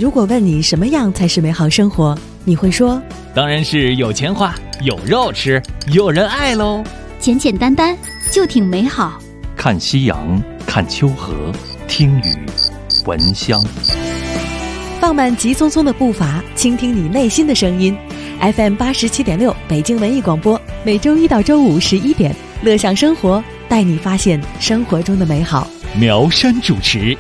如果问你什么样才是美好生活，你会说当然是有钱花，有肉吃，有人爱喽。 简简单单就挺美好。 看夕阳，看秋河，听雨，闻香。 放慢急匆匆的步伐，倾听你内心的声音。FM 87.6北京文艺广播，每周一到周五11点，乐享生活，带你发现生活中的美好。 苗山主持。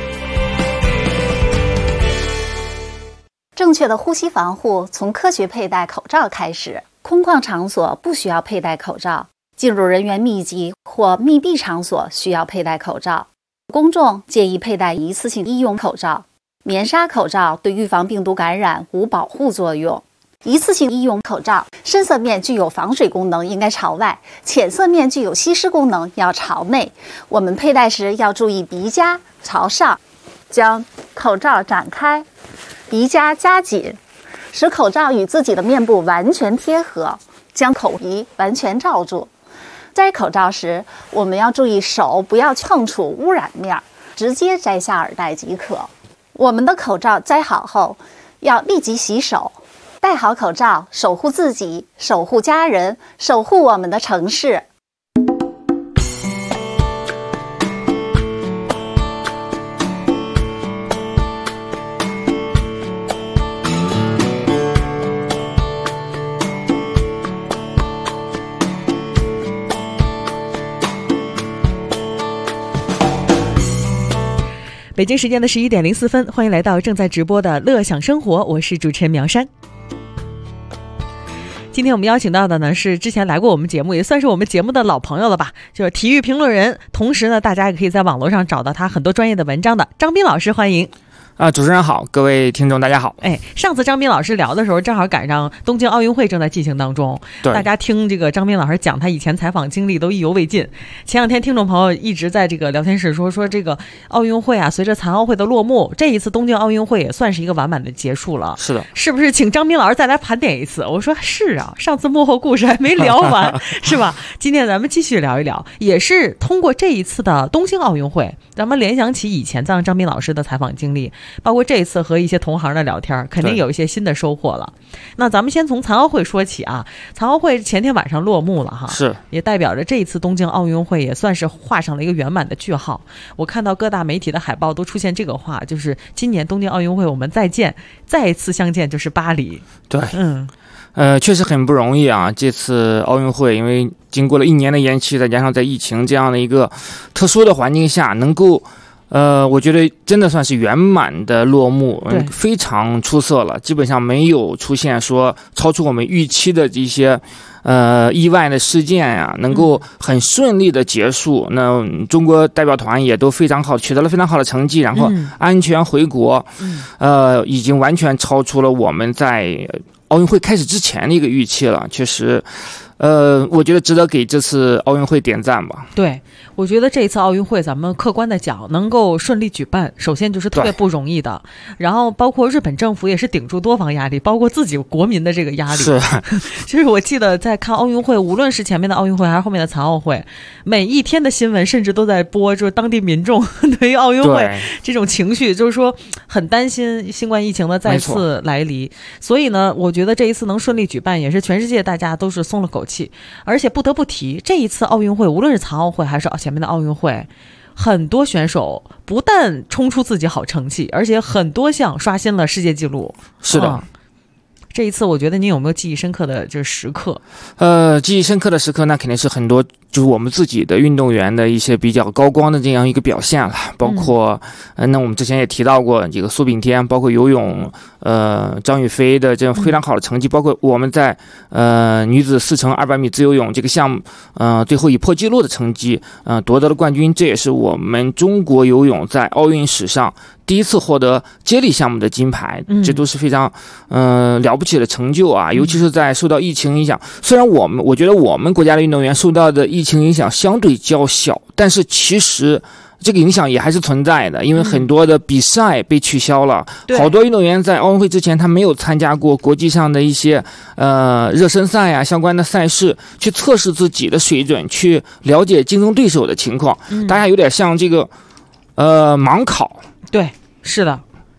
正确的呼吸防护从科学佩戴口罩开始。空旷场所不需要佩戴口罩，进入人员密集或密闭场所需要佩戴口罩。公众建议佩戴一次性医用口罩。棉纱口罩对预防病毒感染无保护作用。一次性医用口罩深色面具有防水功能，应该朝外；浅色面具有吸湿功能，要朝内。我们佩戴时要注意鼻夹朝上，将口罩展开，鼻夹夹紧，使口罩与自己的面部完全贴合，将口鼻完全罩住。摘口罩时，我们要注意手不要碰触污染面，直接摘下耳带即可。我们的口罩摘好后，要立即洗手。戴好口罩，守护自己，守护家人，守护我们的城市。 北京时间的11点04分，欢迎来到正在直播的乐享生活，我是主持人苗山。今天我们邀请到的呢是之前来过我们节目，也算是我们节目的老朋友了吧，就是体育评论人，同时呢大家也可以在网络上找到他很多专业的文章的张斌老师，欢迎。 主持人好，各位听众大家好。 上次张斌老师聊的时候，正好赶上东京奥运会正在进行当中，大家听这个张斌老师讲他以前采访经历都意犹未尽。前两天听众朋友一直在这个聊天室说这个奥运会啊，随着残奥会的落幕，这一次东京奥运会也算是一个完满的结束了。 是的， 是不是请张斌老师再来盘点一次？我说是啊，上次幕后故事还没聊完是吧？今天咱们继续聊一聊，也是通过这一次的东京奥运会，咱们联想起以前张斌老师的采访经历，包括这一次和一些同行的聊天，肯定有一些新的收获了。那咱们先从残奥会说起啊，残奥会前天晚上落幕了哈， 是也代表着这一次东京奥运会也算是画上了一个圆满的句号。我看到各大媒体的海报都出现这个话，就是今年东京奥运会我们再一次相见就是巴黎。 对，确实很不容易啊。这次奥运会因为经过了1年的延期，再加上在疫情这样的一个特殊的环境下，能够我觉得真的算是圆满的落幕，非常出色了，基本上没有出现说超出我们预期的这些意外的事件呀，能够很顺利的结束。那中国代表团也都非常好，取得了非常好的成绩，然后安全回国，已经完全超出了我们在奥运会开始之前的一个预期了，确实。我觉得值得给这次奥运会点赞吧。 对，我觉得这一次奥运会咱们客观的讲能够顺利举办，首先就是特别不容易的，然后包括日本政府也是顶住多方压力，包括自己国民的这个压力。 是， 就是我记得在看奥运会，无论是前面的奥运会还是后面的残奥会，每一天的新闻甚至都在播，就是当地民众对于奥运会这种情绪，就是说很担心新冠疫情的再次来临。所以呢，我觉得这一次能顺利举办，也是全世界大家都是松了口气。而且不得不提，这一次奥运会无论是残奥会还是前面的奥运会，很多选手不但冲出自己好成绩，而且很多项刷新了世界纪录。 是的， 这一次我觉得你有没有记忆深刻的就是时刻？ 记忆深刻的时刻那肯定是很多，就是我们自己的运动员的一些比较高光的这样一个表现了，包括那我们之前也提到过这个苏炳添，包括游泳张雨霏的这样非常好的成绩，包括我们在女子4x200米自由泳这个项目最后以破纪录的成绩夺得了冠军，这也是我们中国游泳在奥运史上第一次获得接力项目的金牌，这都是非常了不起的成就啊！尤其是在受到疫情影响，虽然我觉得我们国家的运动员受到的疫情影响相对较小，但是其实这个影响也还是存在的，因为很多的比赛被取消了，好多运动员在奥运会之前他没有参加过国际上的一些热身赛啊相关的赛事，去测试自己的水准，去了解竞争对手的情况，大家有点像这个盲考。 对，是的。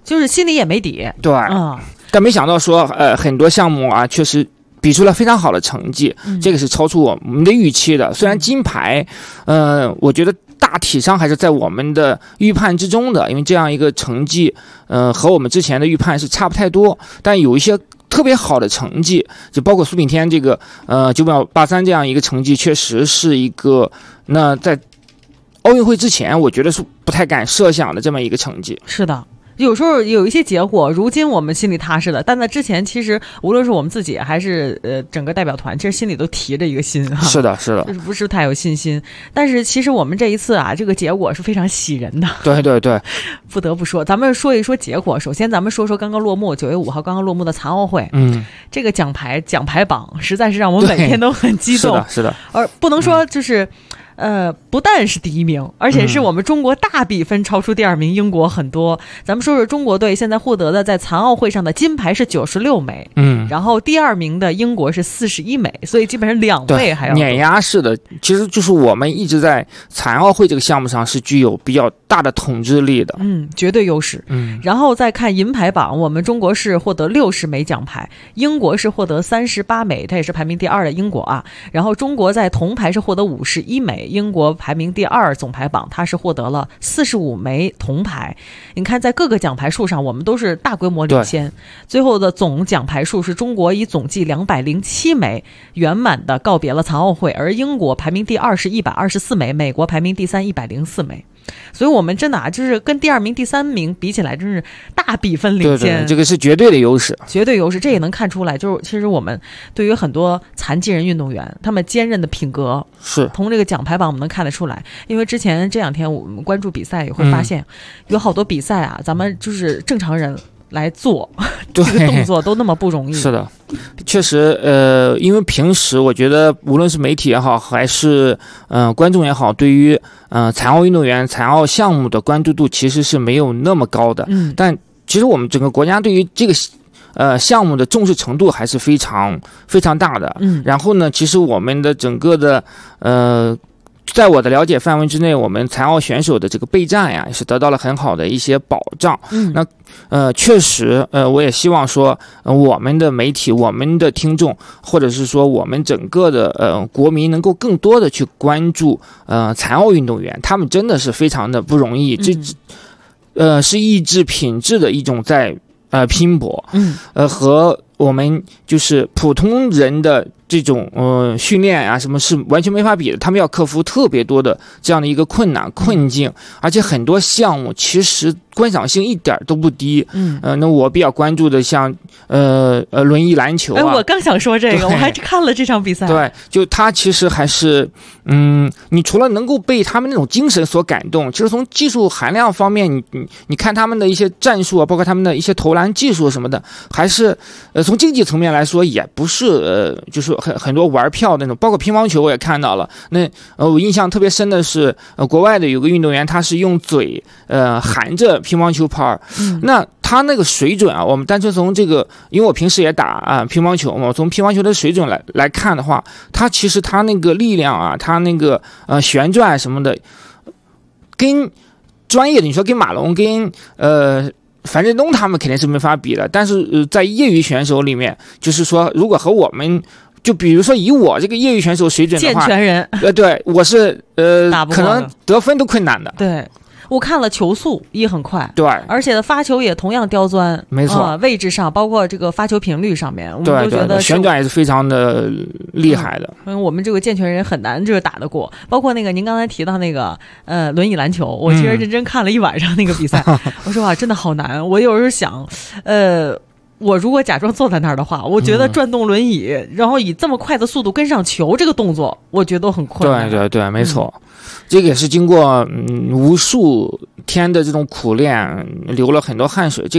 就是心里也没底。 对，但没想到说，很多项目啊，确实比出了非常好的成绩，这个是超出我们的预期的。虽然金牌，我觉得大体上还是在我们的预判之中的，因为这样一个成绩，和我们之前的预判是差不太多，但有一些特别好的成绩，就包括苏炳添这个9秒83这样一个成绩，确实是一个那在奥运会之前，我觉得是不太敢设想的这么一个成绩。 是的。有时候有一些结果，如今我们心里踏实的，但在之前，其实无论是我们自己还是整个代表团，其实心里都提着一个心哈。 是的，是的， 就是不是太有信心。但是其实我们这一次啊，这个结果是非常喜人的。 对对对， 不得不说，咱们说一说结果。首先，咱们说说刚刚落幕9月5号刚刚落幕的残奥会。这个奖牌榜实在是让我每天都很激动。 是的，是的。 而不能说就是。不但是第一名，而且是我们中国大比分超出第二名英国很多。咱们说说中国队现在获得的在残奥会上的金牌是96枚，然后第二名的英国是41枚，所以基本上2倍还要碾压式的。其实就是我们一直在残奥会这个项目上是具有比较大的统治力的， 绝对优势。然后再看银牌榜，我们中国是获得60枚奖牌，英国是获得38枚，它也是排名第2的英国啊。然后中国在铜牌是获得51枚。英国排名第2，总排榜它是获得了45枚铜牌。你看，在各个奖牌数上，我们都是大规模领先。最后的总奖牌数是中国以总计207枚圆满的告别了残奥会，而英国排名第2是124枚，美国排名第3 104枚。所以我们真的就是跟第2名、第3名比起来，真是大比分领先。 对，这个是绝对的优势， 绝对优势。这也能看出来，就是其实我们对于很多残疾人运动员，他们坚韧的品格是从这个奖牌榜我们能看得出来。因为之前这2天我们关注比赛，也会发现有好多比赛啊，咱们就是正常人来做这个动作都那么不容易。 是的，确实，因为平时我觉得无论是媒体也好，还是观众也好，对于残奥运动员、残奥项目的关注度其实是没有那么高的。但其实我们整个国家对于这个项目的重视程度还是非常非常大的。然后呢，其实我们的整个的在我的了解范围之内，我们残奥选手的这个备战呀，也是得到了很好的一些保障。那确实，我也希望说，我们的媒体、我们的听众，或者是说我们整个的国民，能够更多的去关注残奥运动员，他们真的是非常的不容易，这是意志品质的一种在拼搏，和我们就是普通人的这种训练啊，什么是完全没法比的。他们要克服特别多的这样的一个困境，而且很多项目其实观赏性一点都不低。那我比较关注的像轮椅篮球啊， 我刚想说这个，我还看了这场比赛。 对，就他其实还是你除了能够被他们那种精神所感动，其实从技术含量方面，你看他们的一些战术啊，包括他们的一些投篮技术什么的，还是从竞技层面来说，也不是就是很多玩票的那种。包括乒乓球我也看到了，那我印象特别深的是国外的有个运动员，他是用嘴含着乒乓球拍，那他那个水准啊，我们单纯从这个，因为我平时也打乒乓球嘛，从乒乓球的水准来看的话，他其实他那个力量啊，他那个旋转什么的，跟专业的你说跟马龙跟樊振东他们肯定是没法比的。但是在业余选手里面，就是说如果和我们就比如说以我这个业余选手水准的话， 健全人对，我是可能得分都困难的。 对，我看了球速也很快， 对， 而且发球也同样刁钻， 没错， 位置上包括这个发球频率上面，我们都觉得旋转也是非常的厉害的。 我们这个健全人很难就是打得过。包括那个您刚才提到那个轮椅篮球，我其实认真看了一晚上那个比赛，我说哇，真的好难。我有时候想，我如果假装坐在那儿的话，我觉得转动轮椅，然后以这么快的速度跟上球，这个动作我觉得都很困难。 对，没错。这个也是经过无数天的这种苦练，流了很多汗水。这个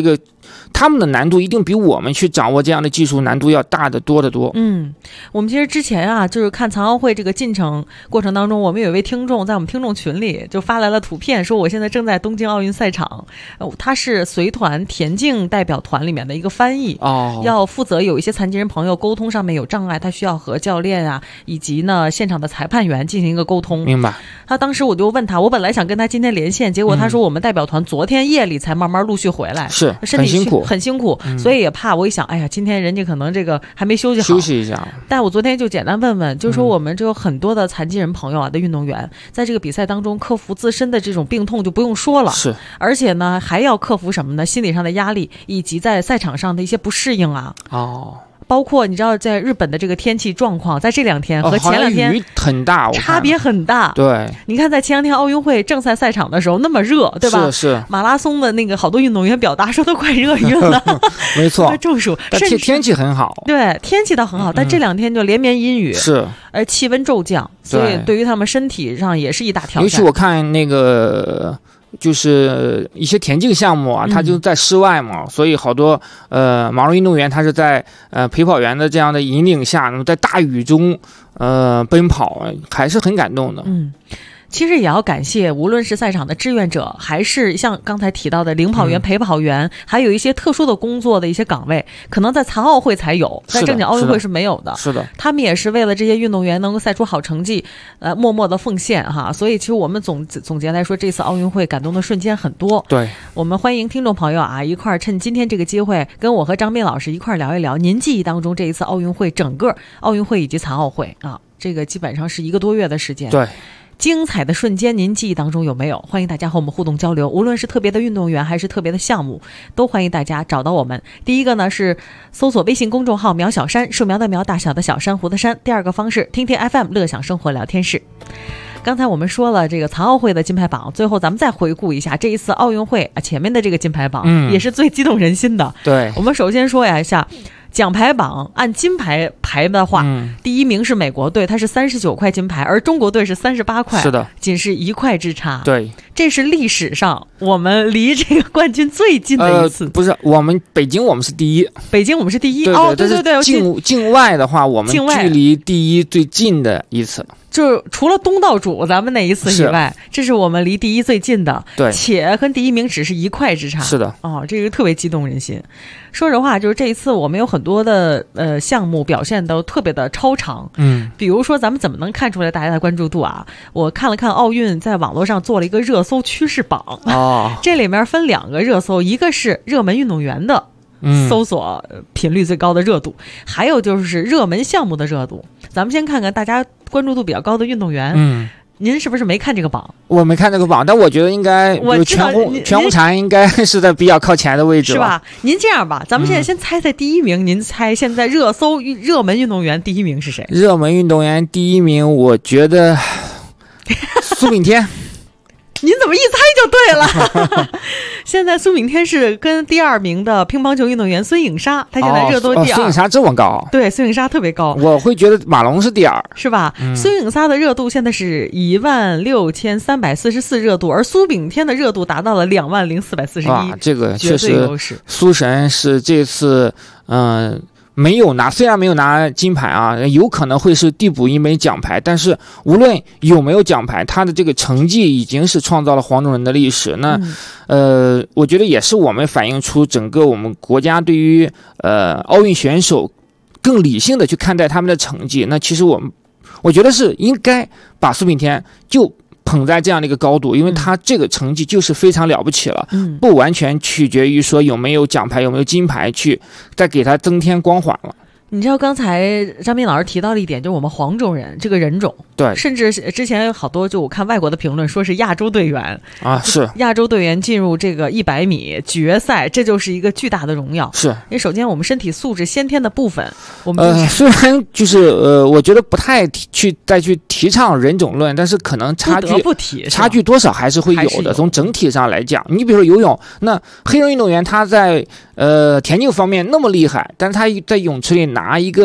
他们的难度一定比我们去掌握这样的技术难度要大得多得多。 我们其实之前啊，就是看残奥会这个进程过程当中，我们有一位听众在我们听众群里就发来了图片，说我现在正在东京奥运赛场，他是随团田径代表团里面的一个翻译，要负责有一些残疾人朋友沟通上面有障碍，他需要和教练啊以及呢现场的裁判员进行一个沟通。 明白。 他当时我就问他，我本来想跟他今天连线，结果他说我们代表团昨天夜里才慢慢陆续回来， 是身体很辛苦， 所以也怕。我一想，哎呀，今天人家可能这个还没休息好， 休息一下。 但我昨天就简单问问，就是说我们这有很多的残疾人朋友啊的运动员，在这个比赛当中克服自身的这种病痛就不用说了， 是， 而且呢还要克服什么呢？心理上的压力，以及在赛场上的一些不适应啊。包括你知道，在日本的这个天气状况，在这2天和前2天雨很大， 差别很大。 对， 你看在前2天奥运会正赛赛场的时候那么热，对吧？ 是马拉松的那个好多运动员表达说都快热晕了， 没错， 中暑。 但天气很好， 对，天气倒很好，但这2天就连绵阴雨， 是， 而气温骤降，所以对于他们身体上也是一大挑战。 尤其我看那个。就是一些田径项目啊，它就在室外嘛，所以好多马拉运动员他是在陪跑员的这样的引领下，那么在大雨中奔跑，还是很感动的。 其实也要感谢无论是赛场的志愿者，还是像刚才提到的领跑员、陪跑员，还有一些特殊的工作的一些岗位，可能在残奥会才有，在正经奥运会是没有的。 是的， 他们也是为了这些运动员能够赛出好成绩，默默的奉献哈。所以其实我们总结来说，这次奥运会感动的瞬间很多。 对， 我们欢迎听众朋友啊，一块儿趁今天这个机会，跟我和张斌老师一块儿聊一聊您记忆当中这一次奥运会，整个奥运会以及残奥会啊，这个基本上是1个多月的时间。 对。 精彩的瞬间您记忆当中有没有？欢迎大家和我们互动交流，无论是特别的运动员还是特别的项目，都欢迎大家找到我们。第一个呢是搜索微信公众号苗小山，树苗的苗，大小的小，珊瑚的山。第二个方式听听 FM 乐享生活聊天室。刚才我们说了这个残奥会的金牌榜，最后咱们再回顾一下这一次奥运会前面的这个金牌榜，也是最激动人心的。 对， 我们首先说一下奖牌榜，按金牌排的话，第1名是美国队，它是39块金牌，而中国队是38块， 是的， 仅是1块之差。 对， 这是历史上我们离这个冠军最近的一次。 不是，我们北京我们是第1， 北京我们是第1。 对，境外的话，我们距离第1最近的一次。 就是除了东道主咱们那一次以外，这是我们离第1最近的， 对， 且跟第1名只是1块之差。 是的， 这个特别激动人心。说实话，就是这一次我们有很多的项目表现都特别的超常。比如说咱们怎么能看出来大家的关注度啊？我看了看奥运在网络上做了一个热搜趋势榜，这里面分2个热搜，一个是热门运动员的搜索频率最高的热度，还有就是热门项目的热度。咱们先看看大家关注度比较高的运动员。您是不是没看这个榜？ 我没看这个榜，但我觉得应该，全红婵应该是在比较靠前的位置， 是吧？您这样吧，咱们现在先猜猜第1名，您猜现在热搜热门运动员第1名是谁？ 热门运动员第1名，我觉得苏炳添。 您怎么一猜就对了？现在苏炳添是跟第2名的乒乓球运动员孙颖莎，他现在热度第2。 孙颖莎这么高？ 对，孙颖莎特别高。 我会觉得马龙是第2， 是吧？孙颖莎的热度现在是16344热度，而苏炳添的热度达到了20441。 这个确实，苏神是这次虽然没有拿金牌啊，有可能会是递补1枚奖牌，但是无论有没有奖牌，他的这个成绩已经是创造了黄种人的历史。那我觉得也是我们反映出整个我们国家对于奥运选手更理性的去看待他们的成绩。那其实我觉得是应该把苏炳添就捧在这样的一个高度，因为他这个成绩就是非常了不起了，不完全取决于说有没有奖牌有没有金牌去再给他增添光环了。 你知道刚才张斌老师提到了一点，就是我们黄种人这个人种， 对， 甚至之前有好多就我看外国的评论说是亚洲队员啊，是亚洲队员进入这个100米决赛，这就是一个巨大的荣耀。 是， 因为首先我们身体素质先天的部分，我们虽然就是我觉得不太再去提倡人种论，但是可能差距多少还是会有的。从整体上来讲，你比如说游泳，那黑人运动员他在田径方面那么厉害，但是他在泳池里拿一个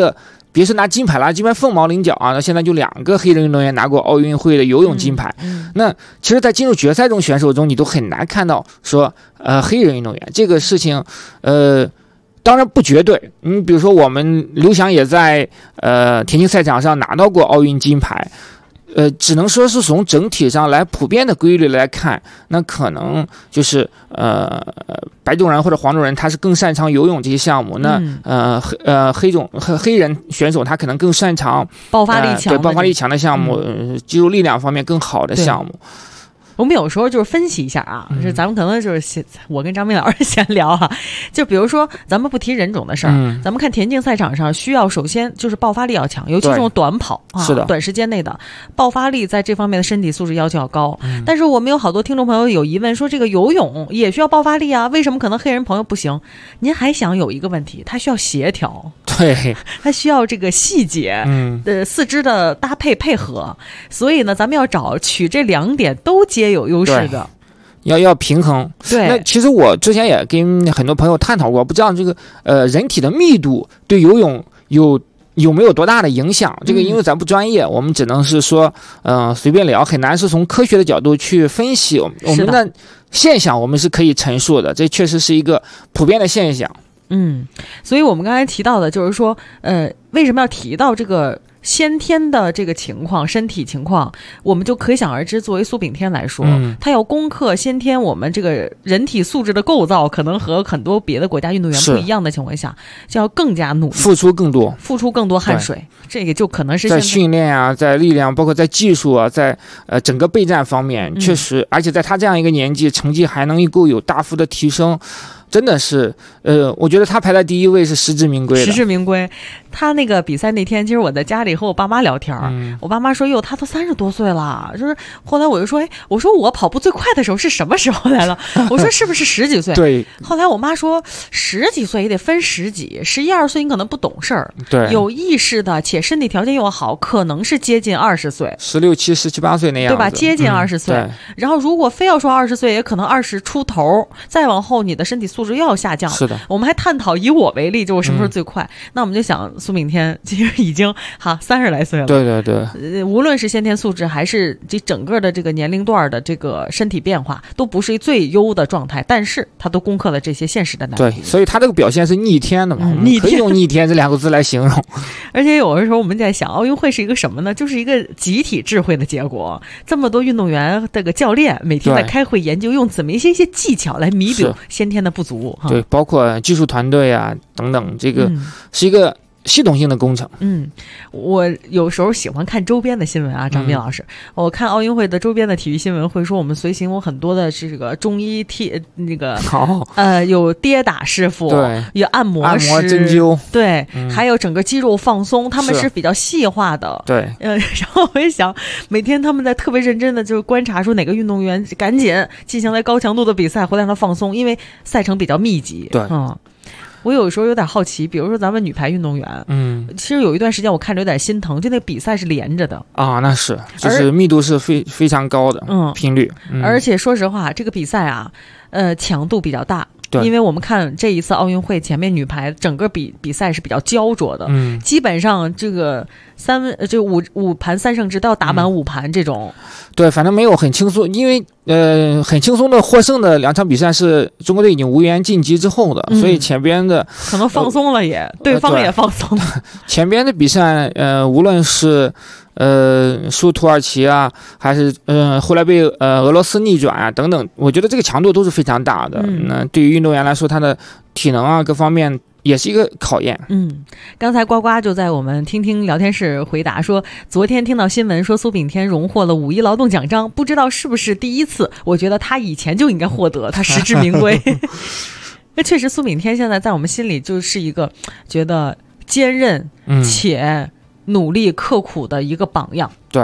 别是拿金牌凤毛麟角啊，那现在就2个黑人运动员拿过奥运会的游泳金牌。那其实在进入决赛中选手中，你都很难看到说黑人运动员这个事情，当然不绝对。比如说我们刘翔也在田径赛场上拿到过奥运金牌。只能说是从整体上来普遍的规律来看，那可能就是白种人或者黄种人他是更擅长游泳这些项目，那黑人选手他可能更擅长爆发力强， 对爆发力强的项目，肌肉力量方面更好的项目。 我们有时候就是分析一下啊，是咱们可能就是我跟张明老师闲聊啊，就比如说咱们不提人种的事儿，咱们看田径赛场上需要首先就是爆发力要强，尤其这种短跑啊， 是的， 短时间内的爆发力在这方面的身体素质要求要高。但是我们有好多听众朋友有疑问，说这个游泳也需要爆发力啊，为什么可能黑人朋友不行？您还想有一个问题，他需要协调， 对， 他需要这个细节，四肢的搭配配合，所以呢，咱们要找取这2点都皆有优势的， 要平衡。 对， 那其实我之前也跟很多朋友探讨过，不知道这个人体的密度对游泳有没有多大的影响？这个因为咱不专业，我们只能是说随便聊，很难是从科学的角度去分析我们的现象，我们是可以陈述的，这确实是一个普遍的现象。 所以我们刚才提到的就是说为什么要提到这个先天的这个情况，身体情况，我们就可想而知，作为苏炳添来说，他要攻克先天我们这个人体素质的构造，可能和很多别的国家运动员不一样的情况下，就要更加努力， 付出更多汗水。这个就可能是在训练啊，在力量，包括在技术啊，在整个备战方面，确实，而且在他这样一个年纪，成绩还能够有大幅的提升。真的是，我觉得他排在第1位是实至名归的。 实至名归。他那个比赛那天，其实我在家里和我爸妈聊天，我爸妈说：“哟，他都30多岁了。”就是后来我就说：“我说我跑步最快的时候是什么时候来了？”我说：“是不是10几岁？”对。后来我妈说：“10几岁也得分10几，11、12岁你可能不懂事儿，对，有意识的且身体条件又好，可能是接近20岁，16、17、17、18岁那样子，对吧？接近20岁。然后如果非要说20岁，也可能20出头，再往后你的身体素质又要下降。是的，我们还探讨以我为例，就我什么时候最快？那我们就想苏炳添其实已经30来岁了。对对对，无论是先天素质还是这整个的这个年龄段的这个身体变化，都不是最优的状态，但是他都攻克了这些现实的难题。对，所以他这个表现是逆天的嘛，可以用逆天这2个字来形容。而且有的时候我们在想，奥运会是一个什么呢？就是一个集体智慧的结果。这么多运动员这个教练每天在开会研究，用怎么一些技巧来弥补先天的不足。对，包括技术团队啊等等，这个是一个系统性的工程。我有时候喜欢看周边的新闻啊，张斌老师，我看奥运会的周边的体育新闻会说，我们随行有很多的这个中医那个有跌打师傅，对，有按摩师、针灸，对，还有整个肌肉放松，他们是比较细化的。对，然后我也想，每天他们在特别认真的就是观察出哪个运动员赶紧进行了高强度的比赛，回来让他放松，因为赛程比较密集。对，我有时候有点好奇，比如说咱们女排运动员，其实有一段时间我看着有点心疼，就那个比赛是连着的啊，那是，就是密度是非常高的，频率，而且说实话，这个比赛啊，强度比较大。因为我们看这一次奥运会前面女排整个比赛是比较焦灼的，基本上这个五盘3胜制都要打满5盘这种。对，反正没有很轻松，因为很轻松的获胜的2场比赛是中国队已经无缘晋级之后的，所以前边的可能放松了也，对方也放松了。前边的比赛无论是输土耳其啊，还是后来被俄罗斯逆转啊等等，我觉得这个强度都是非常大的。那对于运动员来说，他的体能啊各方面也是一个考验。刚才呱呱就在我们听听聊天室回答说，昨天听到新闻说苏炳添荣获了5一劳动奖章，不知道是不是第一次，我觉得他以前就应该获得，他实至名归。那确实苏炳添现在在我们心里就是一个觉得坚韧且努力刻苦的一个榜样。对，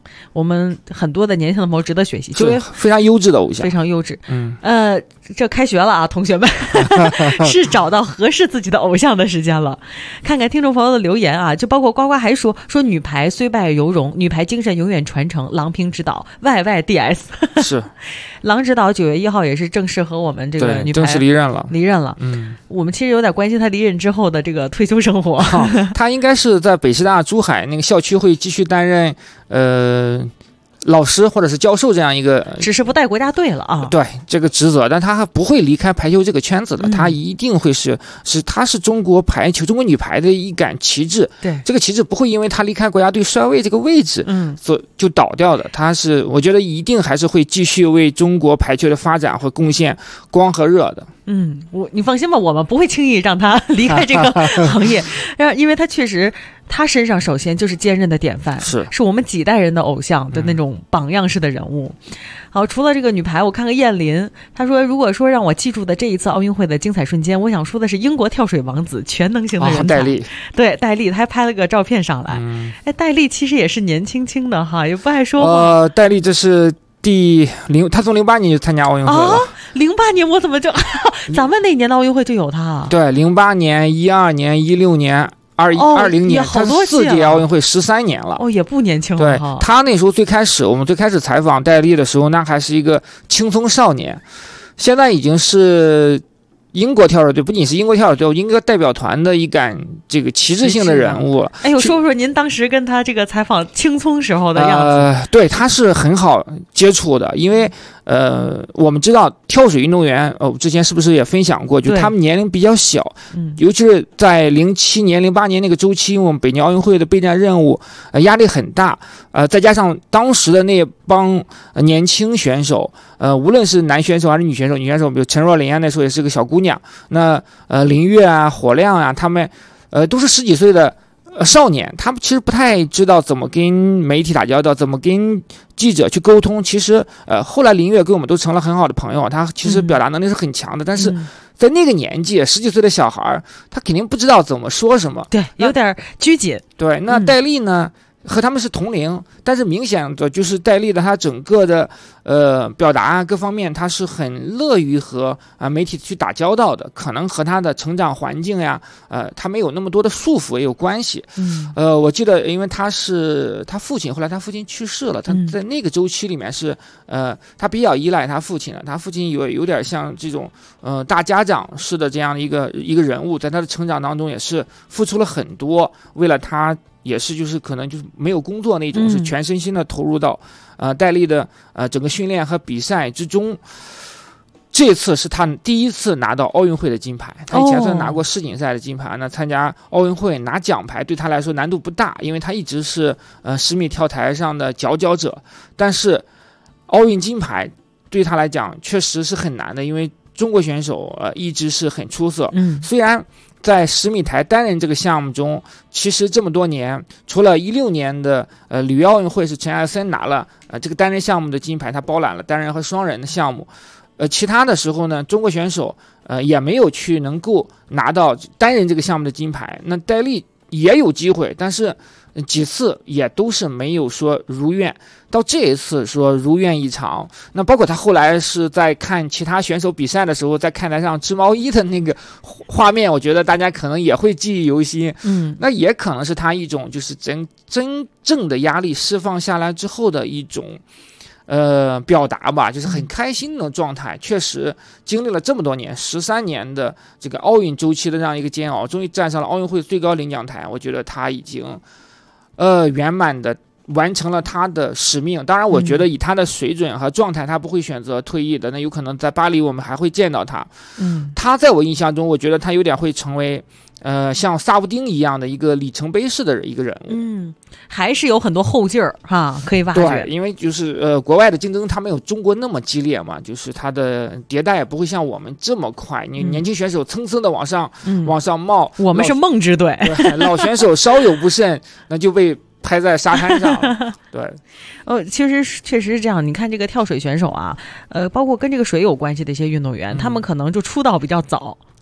我们很多的年轻的朋友值得学习， 是非常优质的偶像， 非常优质。这开学了啊，同学们是找到合适自己的偶像的时间了。看看听众朋友的留言啊，就包括呱呱还说女排虽败犹荣，女排精神永远传承，郎平指导 YYDS 是郎指导9月1号也是正式和我们这个女排正式离任了。 我们其实有点关心他离任之后的这个退休生活。 他应该是在北师大珠海那个校区会继续担任老师或者是教授这样一个， 只是不带国家队了啊。 对这个职责，但他还不会离开排球这个圈子的，他一定会他是中国排球、中国女排的一杆旗帜。 对， 这个旗帜不会因为他离开国家队帅位这个位置，就倒掉的。我觉得一定还是会继续为中国排球的发展会贡献光和热的。 你放心吧，我们不会轻易让他离开这个行业，因为他确实，他身上首先就是坚韧的典范，是我们几代人的偶像的那种榜样式的人物。好，除了这个女排，我看看燕林，他说如果说让我记住的这一次奥运会的精彩瞬间，我想说的是英国跳水王子，全能型的人才。 戴丽， 对，戴丽，他还拍了个照片上来。戴丽其实也是年轻轻的哈，也不爱说话。 戴丽这是他从08年就参加奥运会了。 08年我怎么就咱们那年的奥运会就有他？ 对，08年、12年、16年、20年，他4届奥运会13年了。 也不年轻了。 对，他那时候我们最开始采访戴丽的时候，那还是一个青葱少年，现在已经是英国跳水队，不仅是英国跳水队，英国代表团的一杆这个旗帜性的人物了。 我说说您当时跟他这个采访青葱时候的样子。 对，他是很好接触的，因为我们知道跳水运动员，之前是不是也分享过，就他们年龄比较小，尤其是在07年、08年那个周期，我们北京奥运会的备战任务，压力很大，再加上当时的那帮年轻选手，无论是男选手还是女选手，比如陈若琳啊，那时候也是个小姑娘，那林月啊、火亮啊，他们都是10几岁的少年，他们其实不太知道怎么跟媒体打交道，怎么跟记者去沟通。其实后来林月跟我们都成了很好的朋友，他其实表达能力是很强的，但是在那个年纪10几岁的小孩，他肯定不知道怎么说什么， 对，有点拘谨。 对，那戴丽呢，和他们是同龄，但是明显的就是戴丽的他整个的表达各方面，他是很乐于和媒体去打交道的，可能和他的成长环境呀，他没有那么多的束缚也有关系。我记得，因为他父亲，后来他父亲去世了，他在那个周期里面是他比较依赖他父亲了，他父亲有点像这种大家长式的这样的一个人物，在他的成长当中也是付出了很多，为了他。也是就是可能就是没有工作那种，是全身心的投入到戴丽的整个训练和比赛之中。这次是他第一次拿到奥运会的金牌，他以前是拿过世锦赛的金牌，那参加奥运会拿奖牌对他来说难度不大，因为他一直是10米跳台上的佼佼者。但是奥运金牌对他来讲确实是很难的，因为中国选手一直是很出色。虽然在10米台单人这个项目中，其实这么多年，除了16年的里约奥运会是陈艾森拿了这个单人项目的金牌，他包揽了单人和双人的项目。其他的时候呢，中国选手也没有去能够拿到单人这个项目的金牌。那戴丽也有机会，但是几次也都是没有说如愿。到这一次说如愿以偿，那包括他后来是在看其他选手比赛的时候，在看台上织毛衣的那个画面，我觉得大家可能也会记忆犹新。那也可能是他一种就是真正的压力释放下来之后的一种表达吧，就是很开心的状态。确实经历了这么多年13年的这个奥运周期的这样一个煎熬，终于站上了奥运会最高领奖台，我觉得他已经圆满的完成了他的使命。当然我觉得以他的水准和状态，他不会选择退役的，那有可能在巴黎我们还会见到他。他在我印象中，我觉得他有点会成为像萨布丁一样的一个里程碑式的一个人物。 还是有很多后劲儿哈，可以挖掘。 对，因为就是国外的竞争它没有中国那么激烈嘛，就是它的迭代也不会像我们这么快。你年轻选手蹭蹭的往上冒， 我们是梦之队。 对，老选手稍有不慎，那就被拍在沙滩上。对， 确实是这样。你看这个跳水选手啊，包括跟这个水有关系的一些运动员，他们可能就出道比较早。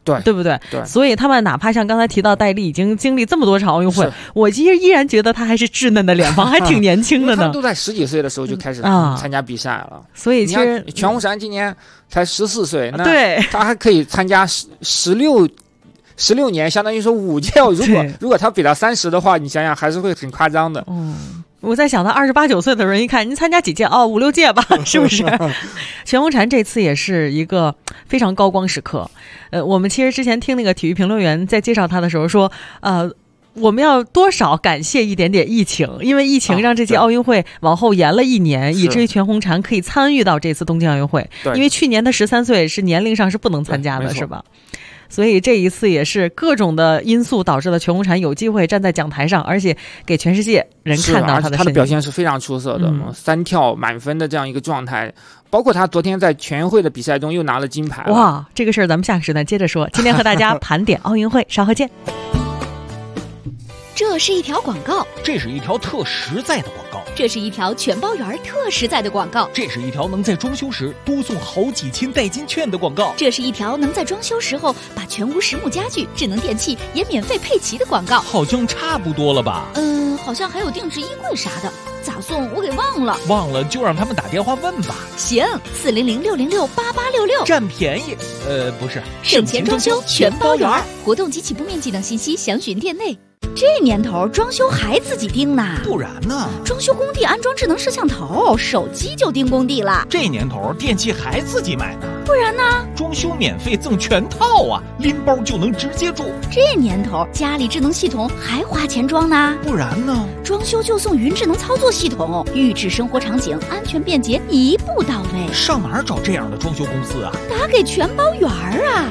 对不对？ 对， 所以他们哪怕像刚才提到戴丽已经经历这么多场奥运会，我其实依然觉得他还是稚嫩的脸庞，还挺年轻的呢。 他都在10几岁的时候就开始参加比赛了， 所以其实全红婵今年才14岁，那对他还可以参加16年，相当于说5届。如果他比到30的话，你想想还是会很夸张的。 我在想，他28、9岁的人一看，您参加几届5、6届吧，是不是？全红婵这次也是一个非常高光时刻。我们其实之前听那个体育评论员在介绍他的时候说，我们要多少感谢一点点疫情，因为疫情让这届奥运会往后延了1年，以至于全红婵可以参与到这次东京奥运会。因为去年的13岁是年龄上是不能参加的，是吧？所以这一次也是各种的因素导致了全红婵有机会站在讲台上，而且给全世界人看到他的身影。 他的表现是非常出色的，3跳满分的这样一个状态，包括他昨天在全运会的比赛中又拿了金牌。 哇，这个事儿咱们下个时段接着说。今天和大家盘点奥运会，稍后见。 这是一条广告， 这是一条特实在的广告， 这是一条全包圆特实在的广告， 这是一条能在装修时多送好几千代金券的广告， 这是一条能在装修时候把全屋实木家具、智能电器也免费配齐的广告。 好像差不多了吧？ 好像还有定制衣柜啥的，咋送我给忘了。 忘了就让他们打电话问吧。 行，400-606-8866， 占便宜。不是， 省钱装修全包圆，活动及起步面积等信息详询店内。这年头装修还自己盯呢？ 不然呢？ 装修工地安装智能摄像头，手机就盯工地了。 这年头电器还自己买呢？ 不然呢？ 装修免费赠全套啊，拎包就能直接住。 这年头家里智能系统还花钱装呢？ 不然呢？ 装修就送云智能操作系统，预制生活场景，安全便捷，一步到位。 上哪儿找这样的装修公司啊？ 打给全包圆啊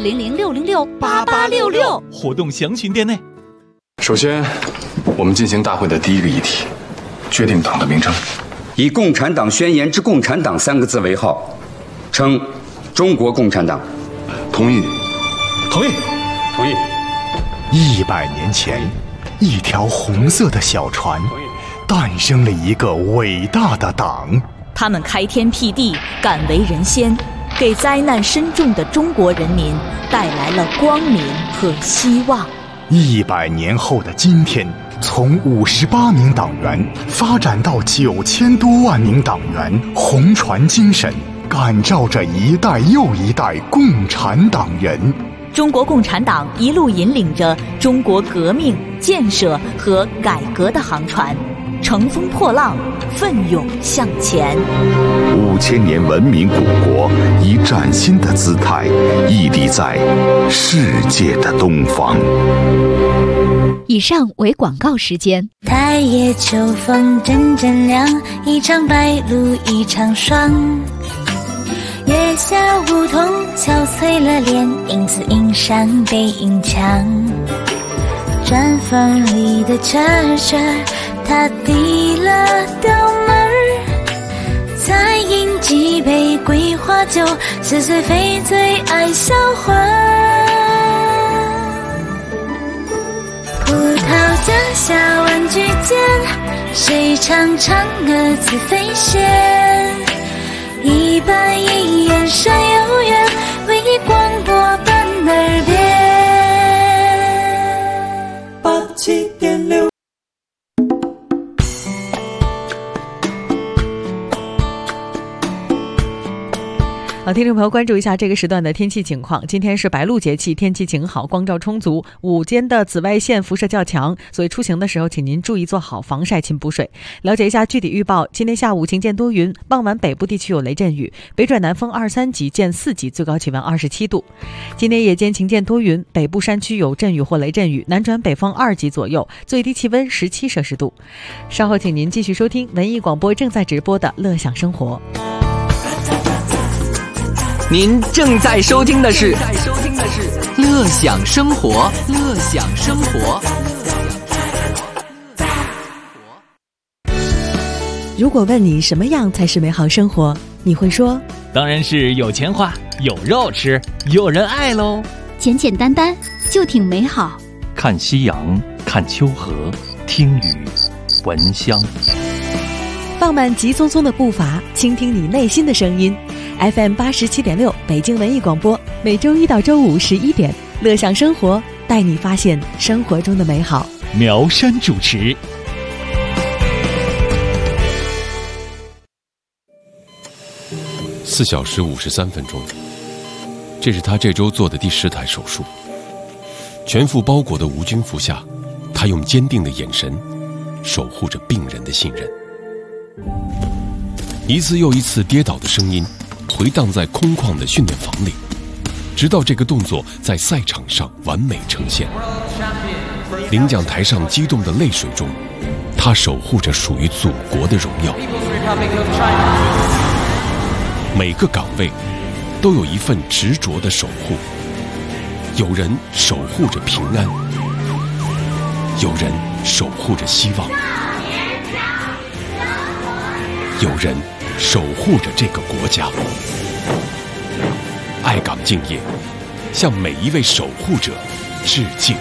，400-606-8866， 活动详询店内。 首先，我们进行大会的第一个议题，确定党的名称， 以《共产党宣言》之“共产党”3个字为号，称中国共产党。 同意。 同意。同意。 100年前，一条红色的小船，诞生了一个伟大的党。 他们开天辟地，敢为人先，给灾难深重的中国人民带来了光明和希望。 100年后的今天，从58名党员发展到9000多万名党员，红船精神感召着一代又一代共产党人。 中国共产党一路引领着中国革命、建设和改革的航船，乘风破浪，奋勇向前。 5000年文明古国以崭新的姿态屹立在世界的东方。 以上为广告时间。 太野秋风阵阵凉，一场白露一场霜。月下梧桐憔悴了脸，影子映上背影墙。毡房里的车车，他递了刀门儿，再饮几杯桂花酒，似醉非醉爱销魂。葡萄架下玩具间，谁唱嫦娥自飞仙？一板一眼山有缘，唯一广播伴耳边。87.6。 好，听众朋友关注一下这个时段的天气情况。今天是白露节气，天气晴好，光照充足，午间的紫外线辐射较强，所以出行的时候请您注意做好防晒勤补水。了解一下具体预报，今天下午晴间多云，傍晚北部地区有雷阵雨，北转南风2、3级见4级，最高气温27度。今天夜间晴间多云，北部山区有阵雨或雷阵雨，南转北风2级左右，最低气温17摄氏度。稍后请您继续收听文艺广播正在直播的乐享生活。 您正在收听的是乐享生活，乐享生活。 如果问你什么样才是美好生活，你会说当然是有钱花，有肉吃，有人爱喽。 简简单单就挺美好。 看夕阳，看秋荷，听雨，闻香。 放慢急匆匆的步伐，倾听你内心的声音。 FM 87.6北京文艺广播，每周一到周五11点，乐享生活，带你发现生活中的美好。 苗山主持。 4小时53分钟，这是他这周做的第10台手术。全副包裹的无菌服下，他用坚定的眼神守护着病人的信任。一次又一次跌倒的声音回荡在空旷的训练房里，直到这个动作在赛场上完美呈现。领奖台上激动的泪水中，他守护着属于祖国的荣耀。每个岗位都有一份执着的守护，有人守护着平安，有人守护着希望，有人守护着这个国家。爱岗敬业，向每一位守护者致敬。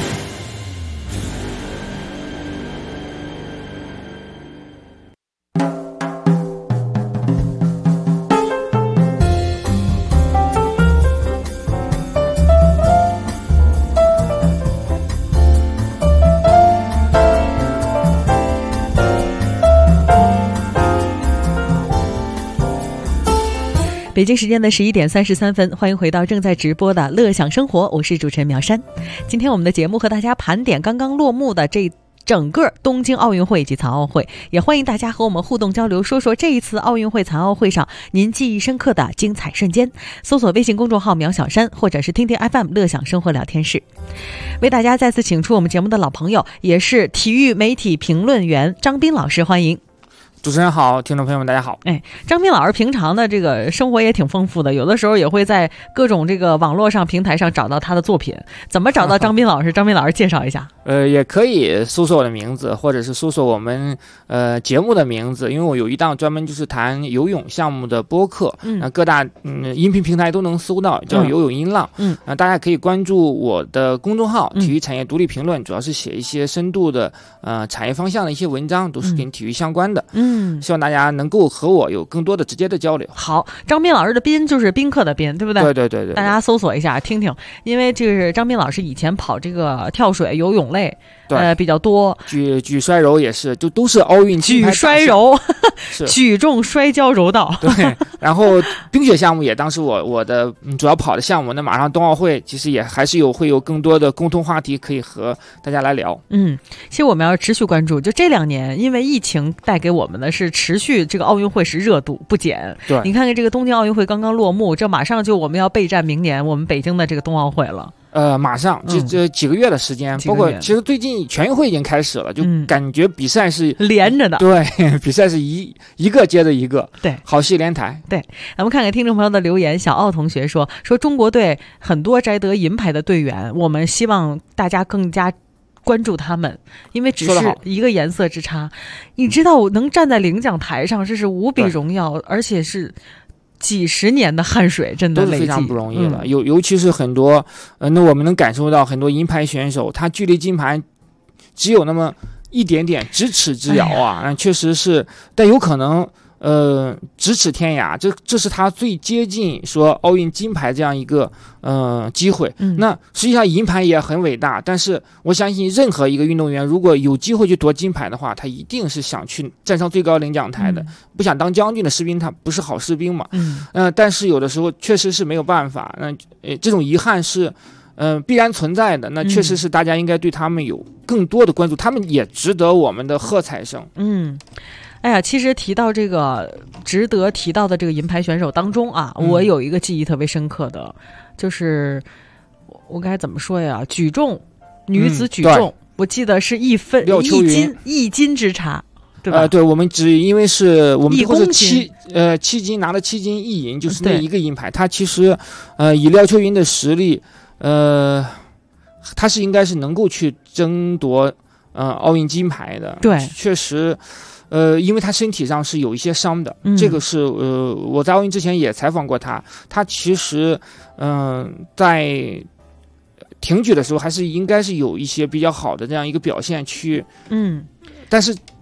北京时间的11点33分，欢迎回到正在直播的乐享生活，我是主持人苗山。今天我们的节目和大家盘点刚刚落幕的这整个东京奥运会以及残奥会，也欢迎大家和我们互动交流，说说这一次奥运会残奥会上您记忆深刻的精彩瞬间。搜索微信公众号苗小山，或者是听听 FM 乐享生活聊天室。为大家再次请出我们节目的老朋友，也是体育媒体评论员张斌老师，欢迎。 主持人好，听众朋友们大家好。 张斌老师平常的这个生活也挺丰富的，有的时候也会在各种这个网络上平台上找到他的作品。怎么找到张斌老师？张斌老师介绍一下。 也可以搜索我的名字，或者是搜索我们节目的名字，因为我有一档专门就是谈游泳项目的播客，各大音频平台都能搜到，叫游泳音浪。大家可以关注我的公众号体育产业独立评论，主要是写一些深度的产业方向的一些文章，都是跟体育相关的。希望大家能够和我有更多的直接的交流。 好，张斌老师的斌就是宾客的宾，对不对？ 对， 大家搜索一下听听，因为这是张斌老师以前跑这个跳水、游泳类，比较多。 举摔柔也是，就都是奥运金牌。 举摔柔，举重、摔跤、柔道。 对，然后冰雪项目也当时我的主要跑的项目。那马上冬奥会，其实也还是会有更多的共同话题可以和大家来聊。 其实我们要持续关注，就这2年，因为疫情带给我们的是持续这个奥运会是热度不减。 对， 你看看这个东京奥运会刚刚落幕，这马上就我们要备战明年我们北京的这个冬奥会了。 马上这几个月的时间，包括其实最近全运会已经开始了，就感觉比赛是连着的。 对，比赛是一个接着一个， 对， 好戏连台。 对，咱们看看听众朋友的留言。小奥同学说中国队很多摘得银牌的队员，我们希望大家更加关注他们，因为只是一个颜色之差。你知道我能站在领奖台上，这是无比荣耀，而且是几十年的汗水，真的都是非常不容易了。尤其是很多那我们能感受到很多银牌选手，他距离金牌只有那么一点点，咫尺之遥啊！确实是，但有可能咫尺天涯，这是他最接近说奥运金牌这样一个机会。那实际上银牌也很伟大，但是我相信任何一个运动员如果有机会去夺金牌的话，他一定是想去站上最高领奖台的。不想当将军的士兵，他不是好士兵嘛。但是有的时候确实是没有办法，这种遗憾是必然存在的。那确实是大家应该对他们有更多的关注，他们也值得我们的喝彩声。 哎呀，其实提到这个值得提到的这个银牌选手当中啊，我有一个记忆特别深刻的，就是我该怎么说呀？举重，女子举重，我记得是一斤之差，对吧？ 对，我们只因为是我们都是7金拿了7金1银，就是那一个银牌。他其实以廖秋云的实力，他是应该是能够去争夺奥运金牌的。 对， 确实。因为他身体上是有一些伤的，这个是我在奥运之前也采访过他，他其实在挺举的时候还是应该是有一些比较好的这样一个表现去，但是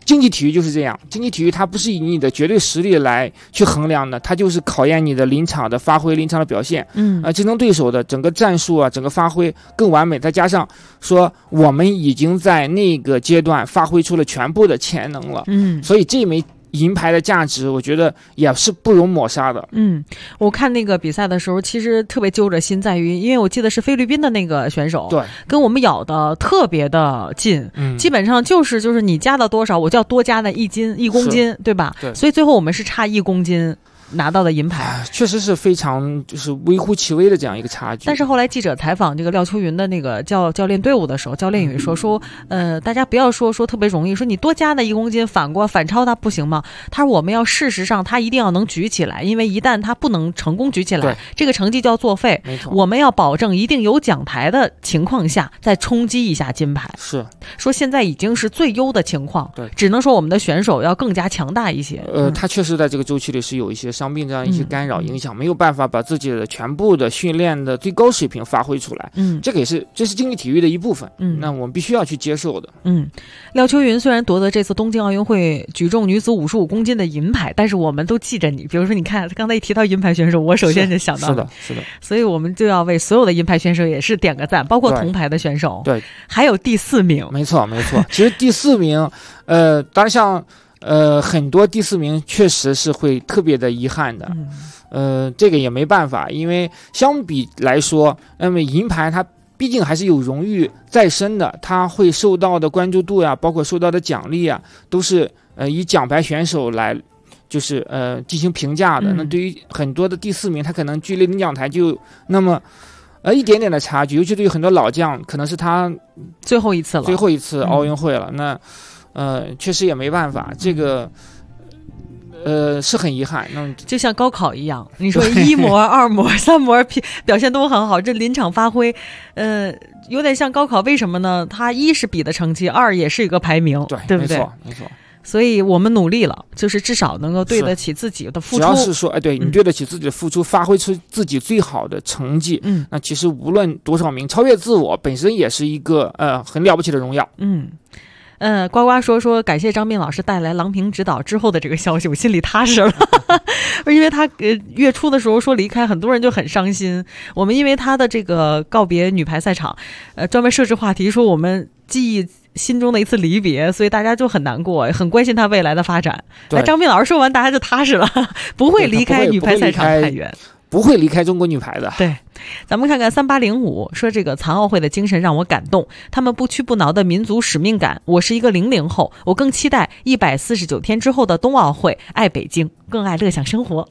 竞技体育就是这样，竞技体育它不是以你的绝对实力来去衡量的，它就是考验你的临场的发挥、临场的表现。竞争对手的整个战术啊，整个发挥更完美，再加上说我们已经在那个阶段发挥出了全部的潜能了。所以这枚银牌的价值，我觉得也是不容抹杀的。 我看那个比赛的时候，其实特别揪着心，在于因为我记得是菲律宾的那个选手， 对， 跟我们咬的特别的近，基本上就是你加了多少，我就要多加的1公斤，对吧？ 对， 所以最后我们是差1公斤。拿到的银牌， 确实是非常就是微乎其微的这样一个差距。 但是后来记者采访这个廖秋云的那个教练队伍的时候，教练也说大家不要说特别容易，说你多加的1公斤反超他不行吗？他说我们要事实上他一定要能举起来，因为一旦他不能成功举起来，这个成绩就要作废。 没错， 我们要保证一定有奖台的情况下再冲击一下金牌。 是说现在已经是最优的情况， 对， 只能说我们的选手要更加强大一些。 他确实在这个周期里是有一些伤病这样一些干扰影响，没有办法把自己的全部的训练的最高水平发挥出来。这是竞技体育的一部分。那我们必须要去接受的。 廖秋云虽然夺得这次东京奥运会举重女子55公斤的银牌，但是我们都记着你。比如说，你看刚才一提到银牌选手，我首先就想到了。 是的。 所以我们就要为所有的银牌选手也是点个赞，包括铜牌的选手。 对， 还有第4名。 没错。其实第4名，当然像。很多第4名确实是会特别的遗憾的，这个也没办法，因为相比来说，那么银牌它毕竟还是有荣誉在身的，它会受到的关注度呀，包括受到的奖励啊，都是以奖牌选手来就是进行评价的。那对于很多的第4名，他可能距离领奖台就那么一点点的差距，尤其对于很多老将，可能是他最后一次奥运会了。那确实也没办法，这个是很遗憾。那就像高考一样，你说1模、2模、3模表现都很好，这临场发挥，有点像高考。为什么呢？它1是比的成绩，2也是一个排名，对不对？ 没错。 所以我们努力了，就是至少能够对得起自己的付出。 只要是说，对你对得起自己的付出，发挥出自己最好的成绩，那其实无论多少名，超越自我本身也是一个很了不起的荣耀。 呱呱说感谢张斌老师带来郎平指导之后的这个消息，我心里踏实了。因为他月初的时候说离开，很多人就很伤心。我们因为他的这个告别女排赛场，专门设置话题说我们记忆心中的一次离别，所以大家就很难过，很关心他未来的发展。张斌老师说完，大家就踏实了，不会离开女排赛场太远。 不会离开中国女排的。 对，咱们看看3805说，这个残奥会的精神让我感动，他们不屈不挠的民族使命感。我是一个00后，我更期待149天之后的冬奥会，爱北京，更爱乐享生活。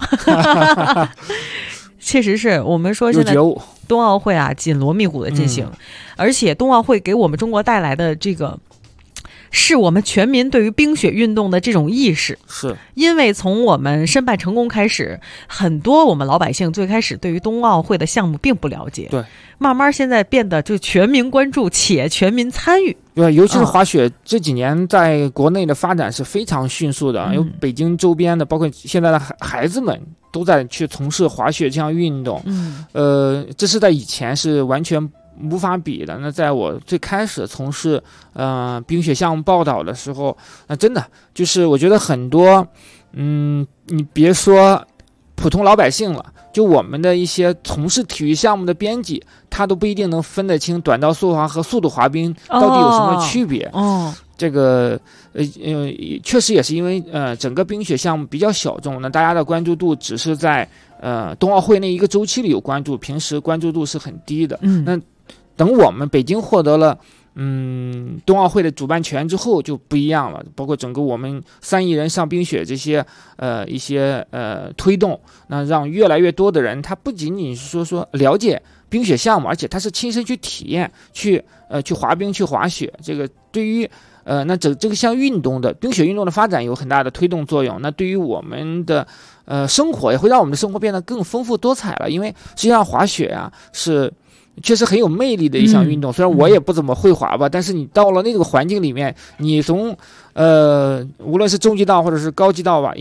确实是我们说现在冬奥会啊紧锣密鼓的进行，而且冬奥会给我们中国带来的这个是我们全民对于冰雪运动的这种意识， 是因为从我们申办成功开始，很多我们老百姓最开始对于冬奥会的项目并不了解， 对， 慢慢现在变得就全民关注且全民参与。 对，尤其是滑雪这几年在国内的发展是非常迅速的，有北京周边的，包括现在的孩子们都在去从事滑雪这项运动。这是在以前是完全无法比的。那在我最开始从事冰雪项目报道的时候，那真的就是我觉得很多你别说普通老百姓了，就我们的一些从事体育项目的编辑，他都不一定能分得清短道速滑和速度滑冰到底有什么区别。这个确实也是因为整个冰雪项目比较小众，那大家的关注度只是在冬奥会那一个周期里有关注，平时关注度是很低的。那等我们北京获得了冬奥会的主办权之后就不一样了，包括整个我们3亿人上冰雪这些一些推动，那让越来越多的人他不仅仅是说了解冰雪项目，而且他是亲身去体验去滑冰去滑雪，这个对于那这个项运动的冰雪运动的发展有很大的推动作用。那对于我们的生活也会让我们的生活变得更丰富多彩了，因为实际上滑雪啊是确实很有魅力的一项运动，虽然我也不怎么会滑吧，但是你到了那个环境里面，你从无论是中级道或者是高级道吧，因为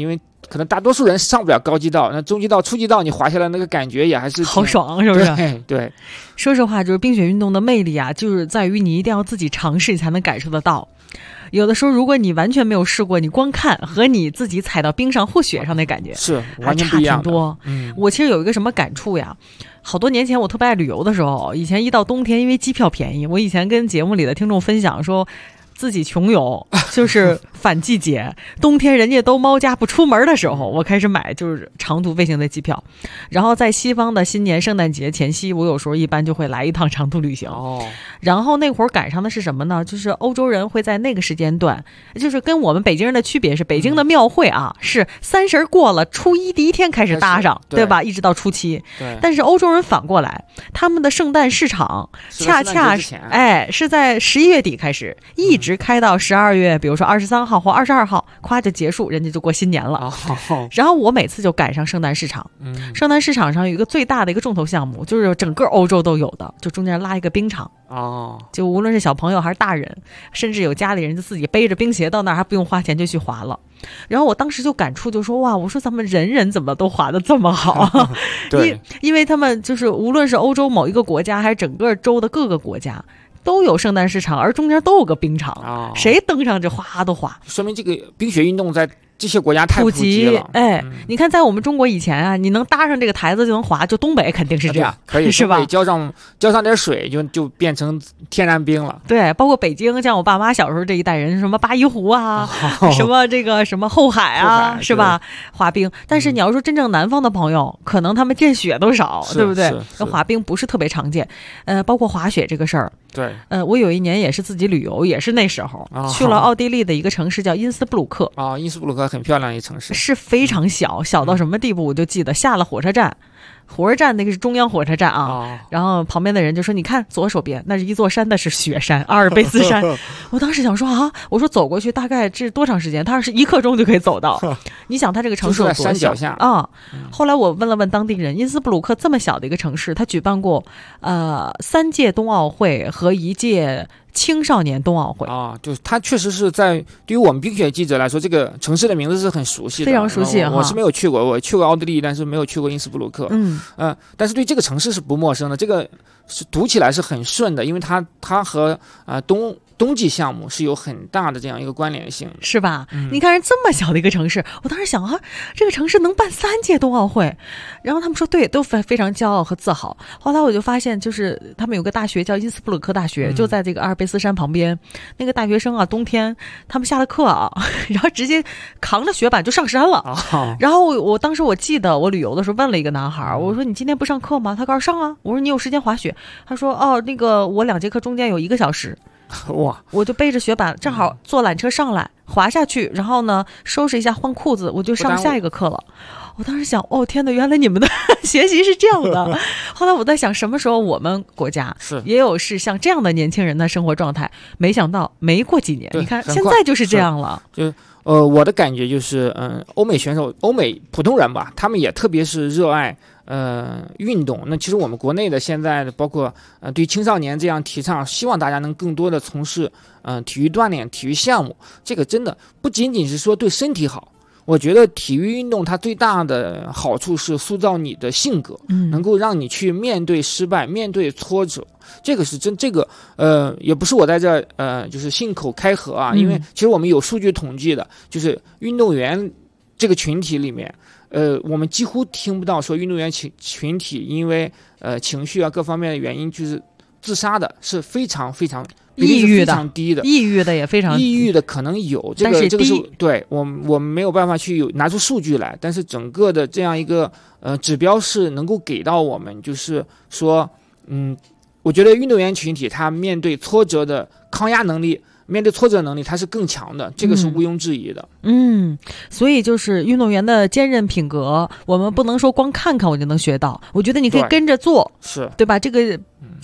可能大多数人上不了高级道，那中级道、初级道你滑下来那个感觉也还是好爽，是不是？ 对。 说实话，就是冰雪运动的魅力啊，就是在于你一定要自己尝试，你才能感受得到。有的时候，如果你完全没有试过，你光看和你自己踩到冰上或雪上的感觉是完全不一样，差挺多。我其实有一个什么感触呀？好多年前我特别爱旅游的时候，以前一到冬天，因为机票便宜，我以前跟节目里的听众分享说，自己穷游就是反季节，冬天人家都猫家不出门的时候，我开始买就是长途飞行的机票。然后在西方的新年圣诞节前夕，我有时候一般就会来一趟长途旅行。然后那会儿赶上的是什么呢？就是欧洲人会在那个时间段，就是跟我们北京人的区别是，北京的庙会啊是30过了初一第一天开始搭上，对吧？一直到初7。但是欧洲人反过来，他们的圣诞市场恰恰是在11月底开始，一直开到12月，比如说23号或22号，夸就结束，人家就过新年了。然后我每次就赶上圣诞市场，圣诞市场上有一个最大的一个重头项目，就是整个欧洲都有的，就中间拉一个冰场。就无论是小朋友还是大人，甚至有家里人就自己背着冰鞋到那儿，还不用花钱就去滑了。然后我当时就感触就说，哇，我说咱们人怎么都滑得这么好？对，因为他们就是无论是欧洲某一个国家还是整个洲的各个国家都有圣诞市场，而中间都有个冰场，谁登上就滑都滑， 说明这个冰雪运动在这些国家太普及了。 你看在我们中国以前啊，你能搭上这个台子就能滑，就东北肯定是这样， 可以是吧？ 浇上点水就变成天然冰了。 对，包括北京，像我爸妈小时候这一代人，什么八一湖啊，什么这个什么后海啊，是吧？滑冰。但是你要说真正南方的朋友，可能他们见雪都少，对不对？滑冰不是特别常见。包括滑雪这个事儿。 对， 我有一年也是自己旅游，也是那时候去了奥地利的一个城市叫因斯布鲁克。 因斯布鲁克很漂亮一城市， 是非常小到什么地步？我就记得下了火车站那个是中央火车站啊，然后旁边的人就说，你看左手边那是一座山，那是雪山，阿尔卑斯山。我当时想说我说走过去大概这多长时间？他是1刻钟就可以走到。你想他这个城市有多小山脚下后来我问了问当地人，因斯布鲁克这么小的一个城市，他举办过3届冬奥会和1届青少年冬奥会就是它确实是在对于我们冰雪记者来说，这个城市的名字是很熟悉的， 非常熟悉。 我是没有去过，我去过奥地利，但是没有去过因斯布鲁克。但是对这个城市是不陌生的，这个是读起来是很顺的，因为它和冬季项目是有很大的这样一个关联性， 是吧？你看这么小的一个城市，我当时想这个城市能办3届冬奥会，然后他们说对，都非常骄傲和自豪。后来我就发现，就是他们有个大学叫因斯布鲁克大学，就在这个阿尔卑斯山旁边。那个大学生冬天他们下了课然后直接扛着雪板就上山了。然后我当时我记得我旅游的时候问了一个男孩，我说你今天不上课吗？他告诉上啊。我说你有时间滑雪？他说那个我2节课中间有1个小时。 哇！ 我就背着雪板，正好坐缆车上来，滑下去，然后呢收拾一下换裤子，我就上下一个课了。我当时想，天哪，原来你们的学习是这样的。后来我在想，什么时候我们国家也有是像这样的年轻人的生活状态？没想到没过几年，你看现在就是这样了。 我的感觉就是，欧美选手、欧美普通人吧，他们也特别是热爱运动。那其实我们国内的现在的包括对青少年这样提倡，希望大家能更多的从事体育锻炼、体育项目。这个真的不仅仅是说对身体好，我觉得体育运动它最大的好处是塑造你的性格，能够让你去面对失败、面对挫折。这个是这个也不是我在这就是信口开河因为其实我们有数据统计的，就是运动员这个群体里面，我们几乎听不到说运动员群体因为情绪各方面的原因就是自杀的，是非常非常抑郁的， 非常低的， 抑郁的也非常低， 抑郁的可能有，这个是对我们没有办法去拿出数据来，但是整个的这样一个指标是能够给到我们，就是说我觉得运动员群体他面对挫折的抗压能力，面对挫折能力他是更强的，这个是毋庸置疑的。 所以就是运动员的坚韧品格，我们不能说光看看我就能学到，我觉得你可以跟着做， 是对吧？这个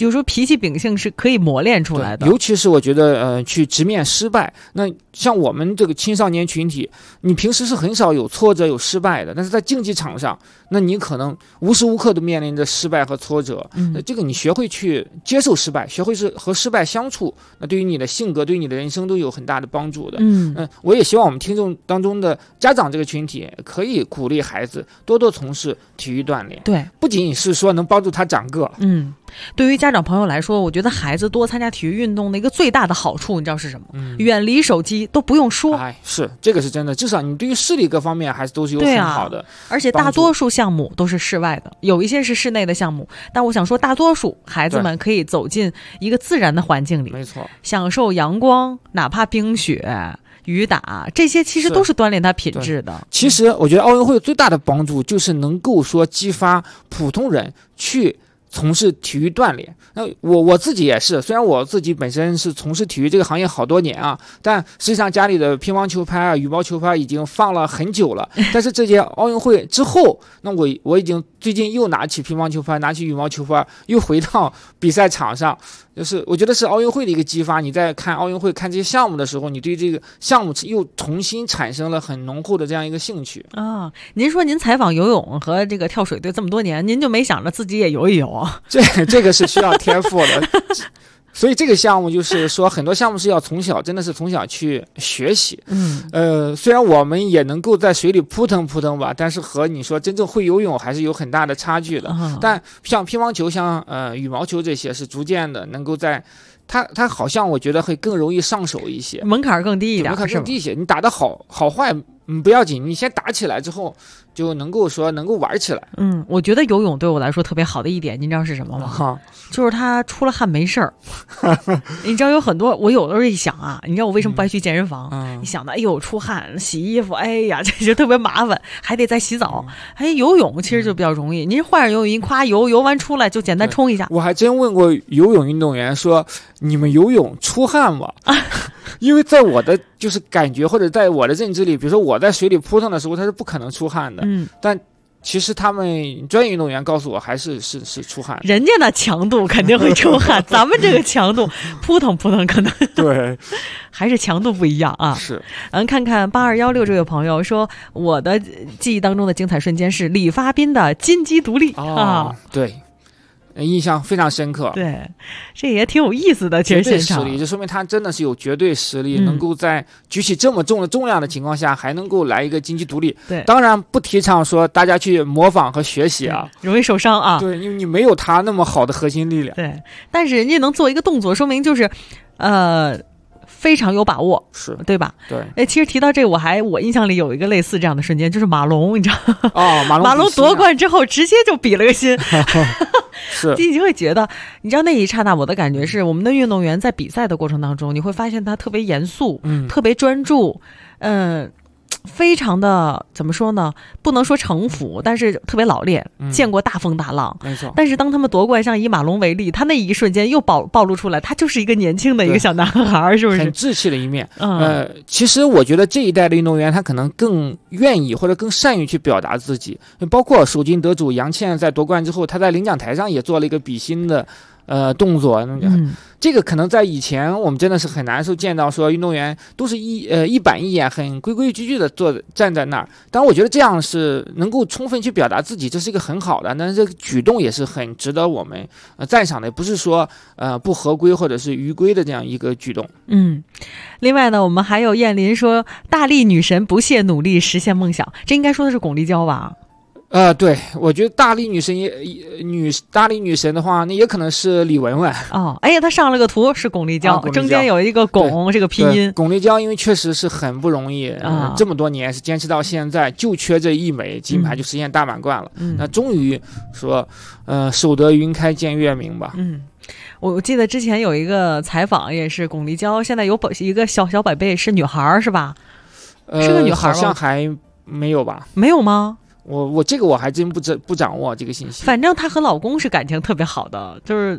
有时候脾气秉性是可以磨练出来的。 尤其是我觉得去直面失败，那像我们这个青少年群体，你平时是很少有挫折有失败的，但是在竞技场上，那你可能无时无刻都面临着失败和挫折。这个你学会去接受失败，学会是和失败相处，那对于你的性格对于你的人生都有很大的帮助的。我也希望我们听众当中的家长这个群体可以鼓励孩子多多从事体育锻炼。 对， 不仅仅是说能帮助他长个。 对于家长朋友来说，我觉得孩子多参加体育运动的一个最大的好处，你知道是什么？远离手机都不用说。 是这个是真的，至少你对于视力各方面还是都是有很好的。 而且大多数项目都是室外的，有一些是室内的项目，但我想说，大多数孩子们可以走进一个自然的环境里， 没错， 享受阳光，哪怕冰雪。雨打这些其实都是锻炼他品质的。 其实我觉得奥运会最大的帮助就是能够说激发普通人去从事体育锻炼。那我自己也是，虽然我自己本身是从事体育这个行业好多年啊，但实际上家里的乒乓球拍啊、羽毛球拍已经放了很久了。但是这届奥运会之后，那我已经最近又拿起乒乓球拍、拿起羽毛球拍，又回到比赛场上。就是我觉得是奥运会的一个激发，你在看奥运会看这些项目的时候，你对这个项目又重新产生了很浓厚的这样一个兴趣啊。您说您采访游泳和这个跳水队这么多年，您就没想着自己也游一游啊？ 这个是需要天赋的。所以这个项目就是说，很多项目是要从小去学习。虽然我们也能够在水里扑腾扑腾吧，但是和你说真正会游泳还是有很大的差距的。但像乒乓球、像羽毛球这些是逐渐的能够在它好像我觉得会更容易上手一些， 门槛更低一点， 门槛更低一些。你打得好坏不要紧，你先打起来之后就能够玩起来。 我觉得游泳对我来说特别好的一点，您知道是什么吗？就是他出了汗没事儿。你知道有很多，我有的时候一想啊，你知道我为什么不爱去健身房？你想的，哎呦出汗洗衣服，哎呀这就特别麻烦，还得再洗澡。游泳其实就比较容易，您换上游泳衣，夸游完出来就简单冲一下。 我还真问过游泳运动员说，你们游泳出汗吗？因为在我的就是感觉或者在我的认知里，比如说我在水里扑腾的时候，他是不可能出汗的。但其实他们专业运动员告诉我，还是出汗。 人家那强度肯定会出汗，咱们这个强度扑腾扑腾可能对， 还是强度不一样啊。 是， 看看8216这位朋友说，我的记忆当中的精彩瞬间是李发斌的金鸡独立啊， 对。印象非常深刻， 对，这也挺有意思的。其实现场绝对实力，这说明他真的是有绝对实力，能够在举起这么重的重量的情况下，还能够来一个金鸡独立。 对， 当然不提倡说大家去模仿和学习啊， 容易受伤啊。 对，因为你没有他那么好的核心力量。 对，但是人家能做一个动作，说明就是，非常有把握， 是对吧？ 对。 其实提到这个，我印象里有一个类似这样的瞬间，就是马龙，你知道吗？ 哦， 马龙夺冠之后，直接就比了个心。 是， 你就会觉得，你知道那一刹那，我的感觉是，我们的运动员在比赛的过程当中，你会发现他特别严肃，特别专注，非常的怎么说呢？不能说城府，但是特别老练，见过大风大浪。 没错。 但是当他们夺冠，像以马龙为例，他那一瞬间又暴露出来，他就是一个年轻的一个小男孩，是不是？ 很稚气的一面。其实我觉得这一代的运动员，他可能更愿意或者更善于去表达自己。包括首金得主杨倩在夺冠之后，他在领奖台上也做了一个比心的动作。这个可能在以前我们真的是很难受见到说运动员都是一板一眼很规规矩矩的站在那儿。但我觉得这样是能够充分去表达自己，这是一个很好的，但是这个举动也是很值得我们赞赏的，不是说不合规或者是逾规的这样一个举动。 另外呢，我们还有燕林说大力女神不懈努力实现梦想，这应该说的是巩立姣吧？ 对，我觉得大力女神的话，那也可能是李雯雯。 哎呀，她上了个图是巩立姣，中间有一个巩这个拼音。 巩立姣因为确实是很不容易，这么多年是坚持到现在，就缺这一枚金牌就实现大满贯了。那终于说，守得云开见月明吧。 我记得之前有一个采访，也是巩立姣现在有一个小宝贝是女孩是吧？是个女孩吗？ 好像还没有吧？ 没有吗？ 我这个我还真不掌握这个信息。 反正她和老公是感情特别好的，就是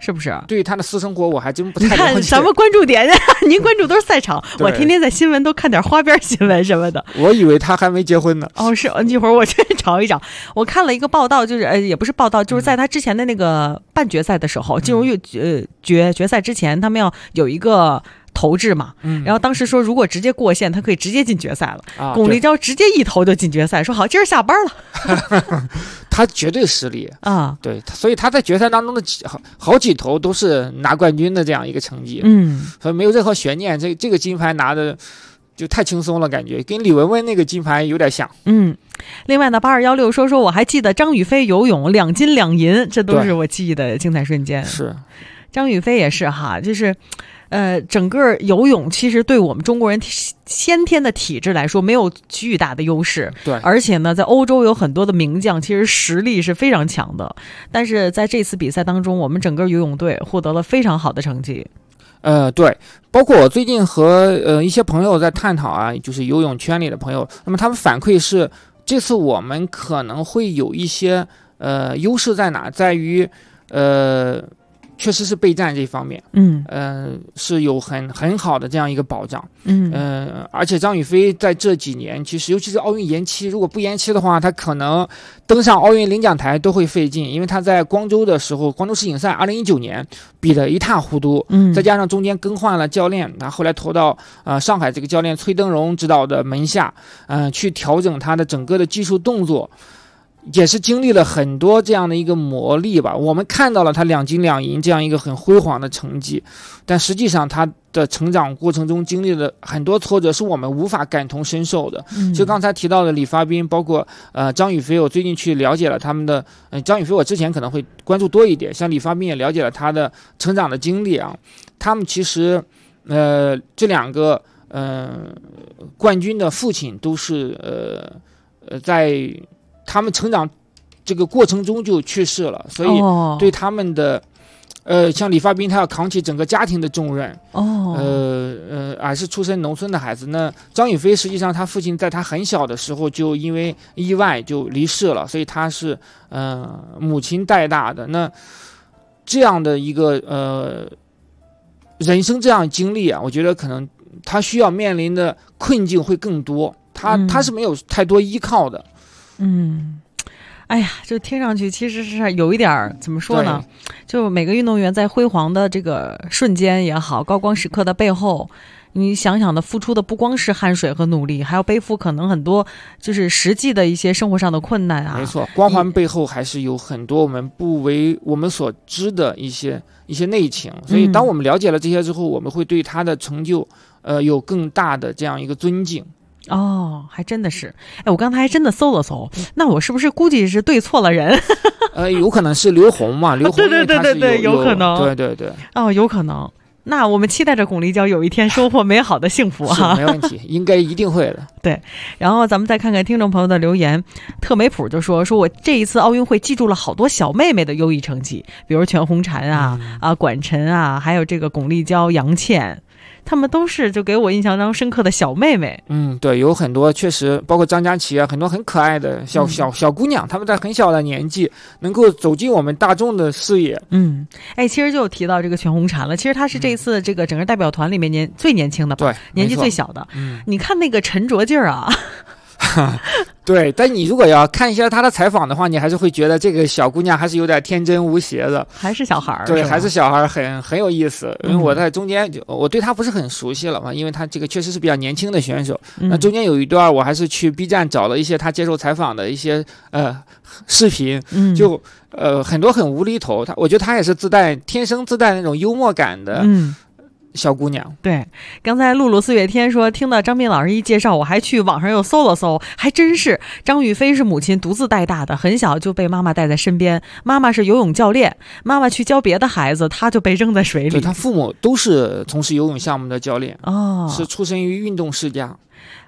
是不是？ 对于他的私生活我还真不太了解。 你看什么关注点您关注都是赛场，我天天在新闻都看点花边新闻什么的。 我以为他还没结婚呢。 哦，是，一会儿我去找一找。我看了一个报道，就是也不是报道，就是在他之前的那个半决赛的时候，进入决赛之前，他们要有一个投掷嘛，然后当时说如果直接过线，他可以直接进决赛了。巩立姣直接一投就进决赛，说好今儿下班了。 他绝对实力啊， 对，所以他在决赛当中的好几投都是拿冠军的这样一个成绩，所以没有任何悬念。这个金牌拿的就太轻松了，感觉跟李雯雯那个金牌有点像。 另外呢，8216说我还记得张雨霏游泳2金2银，这都是我记忆的精彩瞬间。 是， 张雨霏也是哈，就是整个游泳其实对我们中国人先天的体质来说没有巨大的优势， 对， 而且呢，在欧洲有很多的名将，其实实力是非常强的。但是在这次比赛当中，我们整个游泳队获得了非常好的成绩。 对，包括我最近和一些朋友在探讨啊，就是游泳圈里的朋友，那么他们反馈是，这次我们可能会有一些优势在哪，在于确实是备战这方面，是有很好的这样一个保障，而且张雨霏在这几年，其实尤其是奥运延期，如果不延期的话，她可能登上奥运领奖台都会费劲，因为她在光州的时候，光州世锦赛2019年比得一塌糊涂，再加上中间更换了教练，她后来投到上海这个教练崔登荣指导的门下，去调整她的整个的技术动作。也是经历了很多这样的一个磨砺吧，我们看到了他2金2银这样一个很辉煌的成绩，但实际上他的成长过程中经历了很多挫折，是我们无法感同身受的。就刚才提到的李发彬，包括张雨霏，我最近去了解了他们的张雨霏我之前可能会关注多一点，像李发彬也了解了他的成长的经历啊。他们其实这2个冠军的父亲都是在他们成长这个过程中就去世了，所以对他们的像李发彬，他要扛起整个家庭的重任。还是出身农村的孩子。那张雨霏实际上他父亲在他很小的时候就因为意外就离世了，所以他是母亲带大的。那这样的一个人生这样经历啊，我觉得可能他需要面临的困境会更多，他是没有太多依靠的。 哎呀，就听上去其实是有一点怎么说呢？就每个运动员在辉煌的这个瞬间也好，高光时刻的背后，你想想的付出的不光是汗水和努力，还要背负可能很多就是实际的一些生活上的困难啊。 没错，光环背后还是有很多我们不为我们所知的一些内情。所以当我们了解了这些之后，我们会对他的成就有更大的这样一个尊敬。 还真的是。我刚才还真的搜了搜，那我是不是估计是对错了人？ 有可能是刘虹嘛，刘虹对，有可能， 对， 有可能。那我们期待着巩立姣有一天收获美好的幸福啊！ 没问题，应该一定会的。 对，然后咱们再看看听众朋友的留言，特美普就说我这一次奥运会记住了好多小妹妹的优异成绩，比如全红婵啊、管晨啊，还有这个巩立姣、杨倩。他们都是就给我印象当中深刻的小妹妹。 对，有很多确实，包括张佳琪啊，很多很可爱的小姑娘，她们在很小的年纪能够走进我们大众的视野。 其实就提到这个全红婵了，其实她是这次这个整个代表团里面最年轻的吧， 对， 年纪最小的。你看那个沉着劲儿啊。 对，但你如果要看一下她的采访的话，你还是会觉得这个小姑娘还是有点天真无邪的， 还是小孩儿。 对，还是小孩儿，很有意思。因为我在中间，我对她不是很熟悉了嘛，因为她这个确实是比较年轻的选手。那中间有一段，我还是去 B 站找了一些她接受采访的一些视频，就很多很无厘头。我觉得她也是天生自带那种幽默感的。小姑娘。 对，刚才露露四月天说听到张斌老师一介绍，我还去网上又搜了搜，还真是张雨霏是母亲独自带大的，很小就被妈妈带在身边，妈妈是游泳教练，妈妈去教别的孩子，她就被扔在水里。 对，她父母都是从事游泳项目的教练，是出身于运动世家。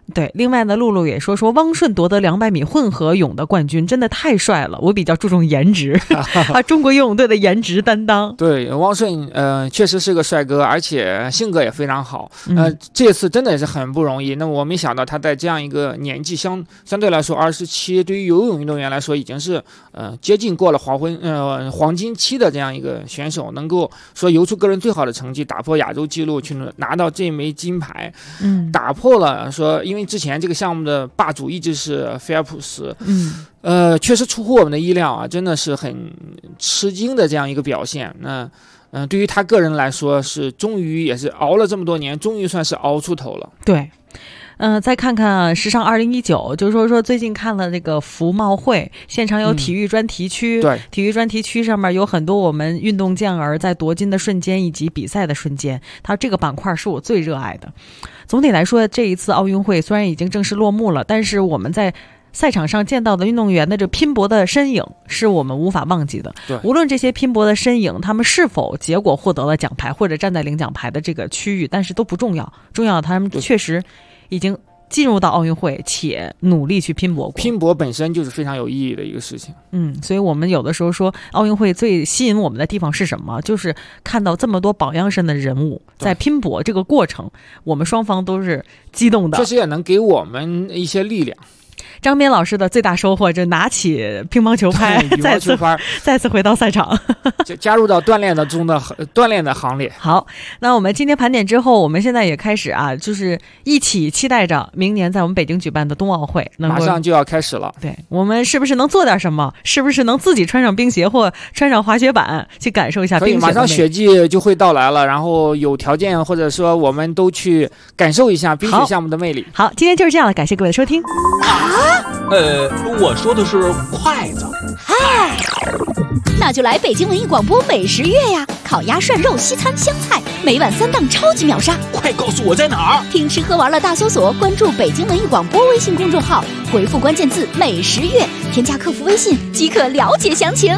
对，另外呢，露露也说汪顺夺得200米混合泳的冠军，真的太帅了。我比较注重颜值，中国游泳队的颜值担当。 对，汪顺确实是个帅哥，而且性格也非常好。这次真的也是很不容易。那我没想到他在这样一个年纪相对来说27，对于游泳运动员来说已经是接近过了黄金期的这样一个选手，能够说游出个人最好的成绩，打破亚洲纪录，去拿到这枚金牌。打破了说，因为之前这个项目的霸主一直是菲尔普斯。确实出乎我们的意料啊，真的是很吃惊的这样一个表现。那对于他个人来说是终于也是熬了这么多年，终于算是熬出头了。 对。再看看时尚2019，就是说最近看了这个服贸会，现场有体育专题区， 对， 体育专题区上面有很多我们运动健儿在夺金的瞬间以及比赛的瞬间，它这个板块是我最热爱的。总体来说，这一次奥运会虽然已经正式落幕了，但是我们在赛场上见到的运动员的这拼搏的身影是我们无法忘记的。无论这些拼搏的身影他们是否结果获得了奖牌或者站在领奖牌的这个区域，但是都不重要，重要他们确实已经进入到奥运会且努力去拼搏过。 拼搏本身就是非常有意义的一个事情。 所以我们有的时候说奥运会最吸引我们的地方是什么，就是看到这么多榜样式的人物在拼搏这个过程，我们双方都是激动的， 确实也能给我们一些力量。 张斌老师的最大收获就拿起乒乓球拍，再次回到赛场， 就加入到锻炼的行列。 好，那我们今天盘点之后，我们现在也开始就是一起期待着明年在我们北京举办的冬奥会， 马上就要开始了。 对，我们是不是能做点什么？是不是能自己穿上冰鞋或穿上滑雪板去感受一下冰雪的美？ 马上雪季就会到来了，然后有条件或者说我们都去感受一下冰雪项目的魅力。 好，今天就是这样了，感谢各位的收听。 我说的是筷子。 那就来北京文艺广播美食月呀！烤鸭、涮肉、西餐、湘菜，每晚3档超级秒杀！ 快告诉我在哪儿？ 听吃喝玩乐大搜索，关注北京文艺广播微信公众号，回复关键字“美食月”，添加客服微信即可了解详情。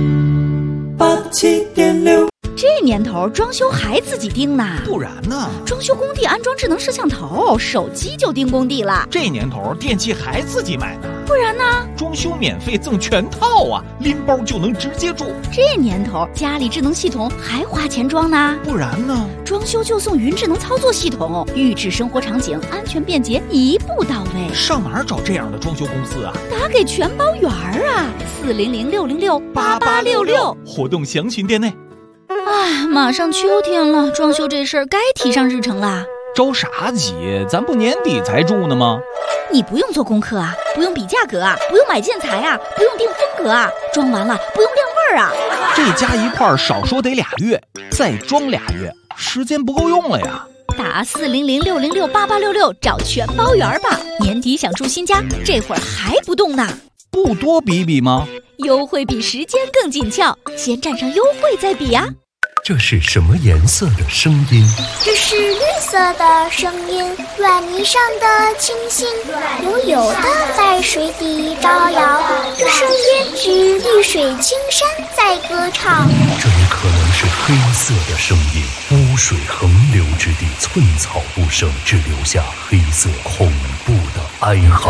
87.6。 这年头装修还自己盯呢？ 不然呢？ 装修工地安装智能摄像头，手机就盯工地了。 这年头电器还自己买呢？ 不然呢？ 装修免费赠全套啊，拎包就能直接住。 这年头家里智能系统还花钱装呢？ 不然呢？ 装修就送云智能操作系统，预制生活场景，安全便捷，一步到位。 上哪儿找这样的装修公司啊？ 打给全包圆啊，400-606-8866， 活动详询店内。 马上秋天了，装修这事儿该提上日程啦。 着啥急？咱不年底才住呢吗？ 你不用做功课啊，不用比价格啊，不用买建材啊，不用定风格啊，装完了不用晾味儿啊。 这加一块儿少说得2月，再装2月，时间不够用了呀。 打400-606-8866找全包圆吧。年底想住新家，这会儿还不动呢？ 不多比比吗？ 优惠比时间更紧俏，先占上优惠再比呀。 这是什么颜色的声音？ 这是绿色的声音，软泥上的星星悠悠的在水底招摇，这声音是绿水青山在歌唱。 这也可能是黑色的声音，污水横流之地，寸草不生，只留下黑色恐怖的哀嚎。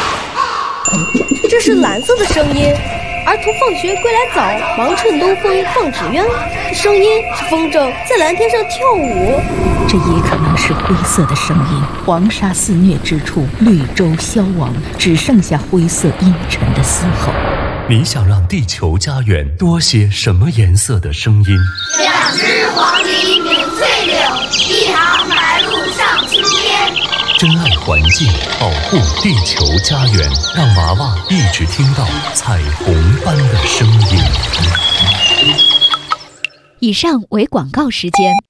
这是蓝色的声音，儿童放学归来早，忙趁东风放纸鸢。这声音是风筝在蓝天上跳舞。 这也可能是灰色的声音，黄沙肆虐之处，绿洲消亡，只剩下灰色阴沉的嘶吼。 你想让地球家园多些什么颜色的声音 ？2只黄鹂鸣翠柳，1行白鹭上青天。 珍爱环境，保护地球家园，让娃娃一直听到彩虹般的声音。 以上为广告时间。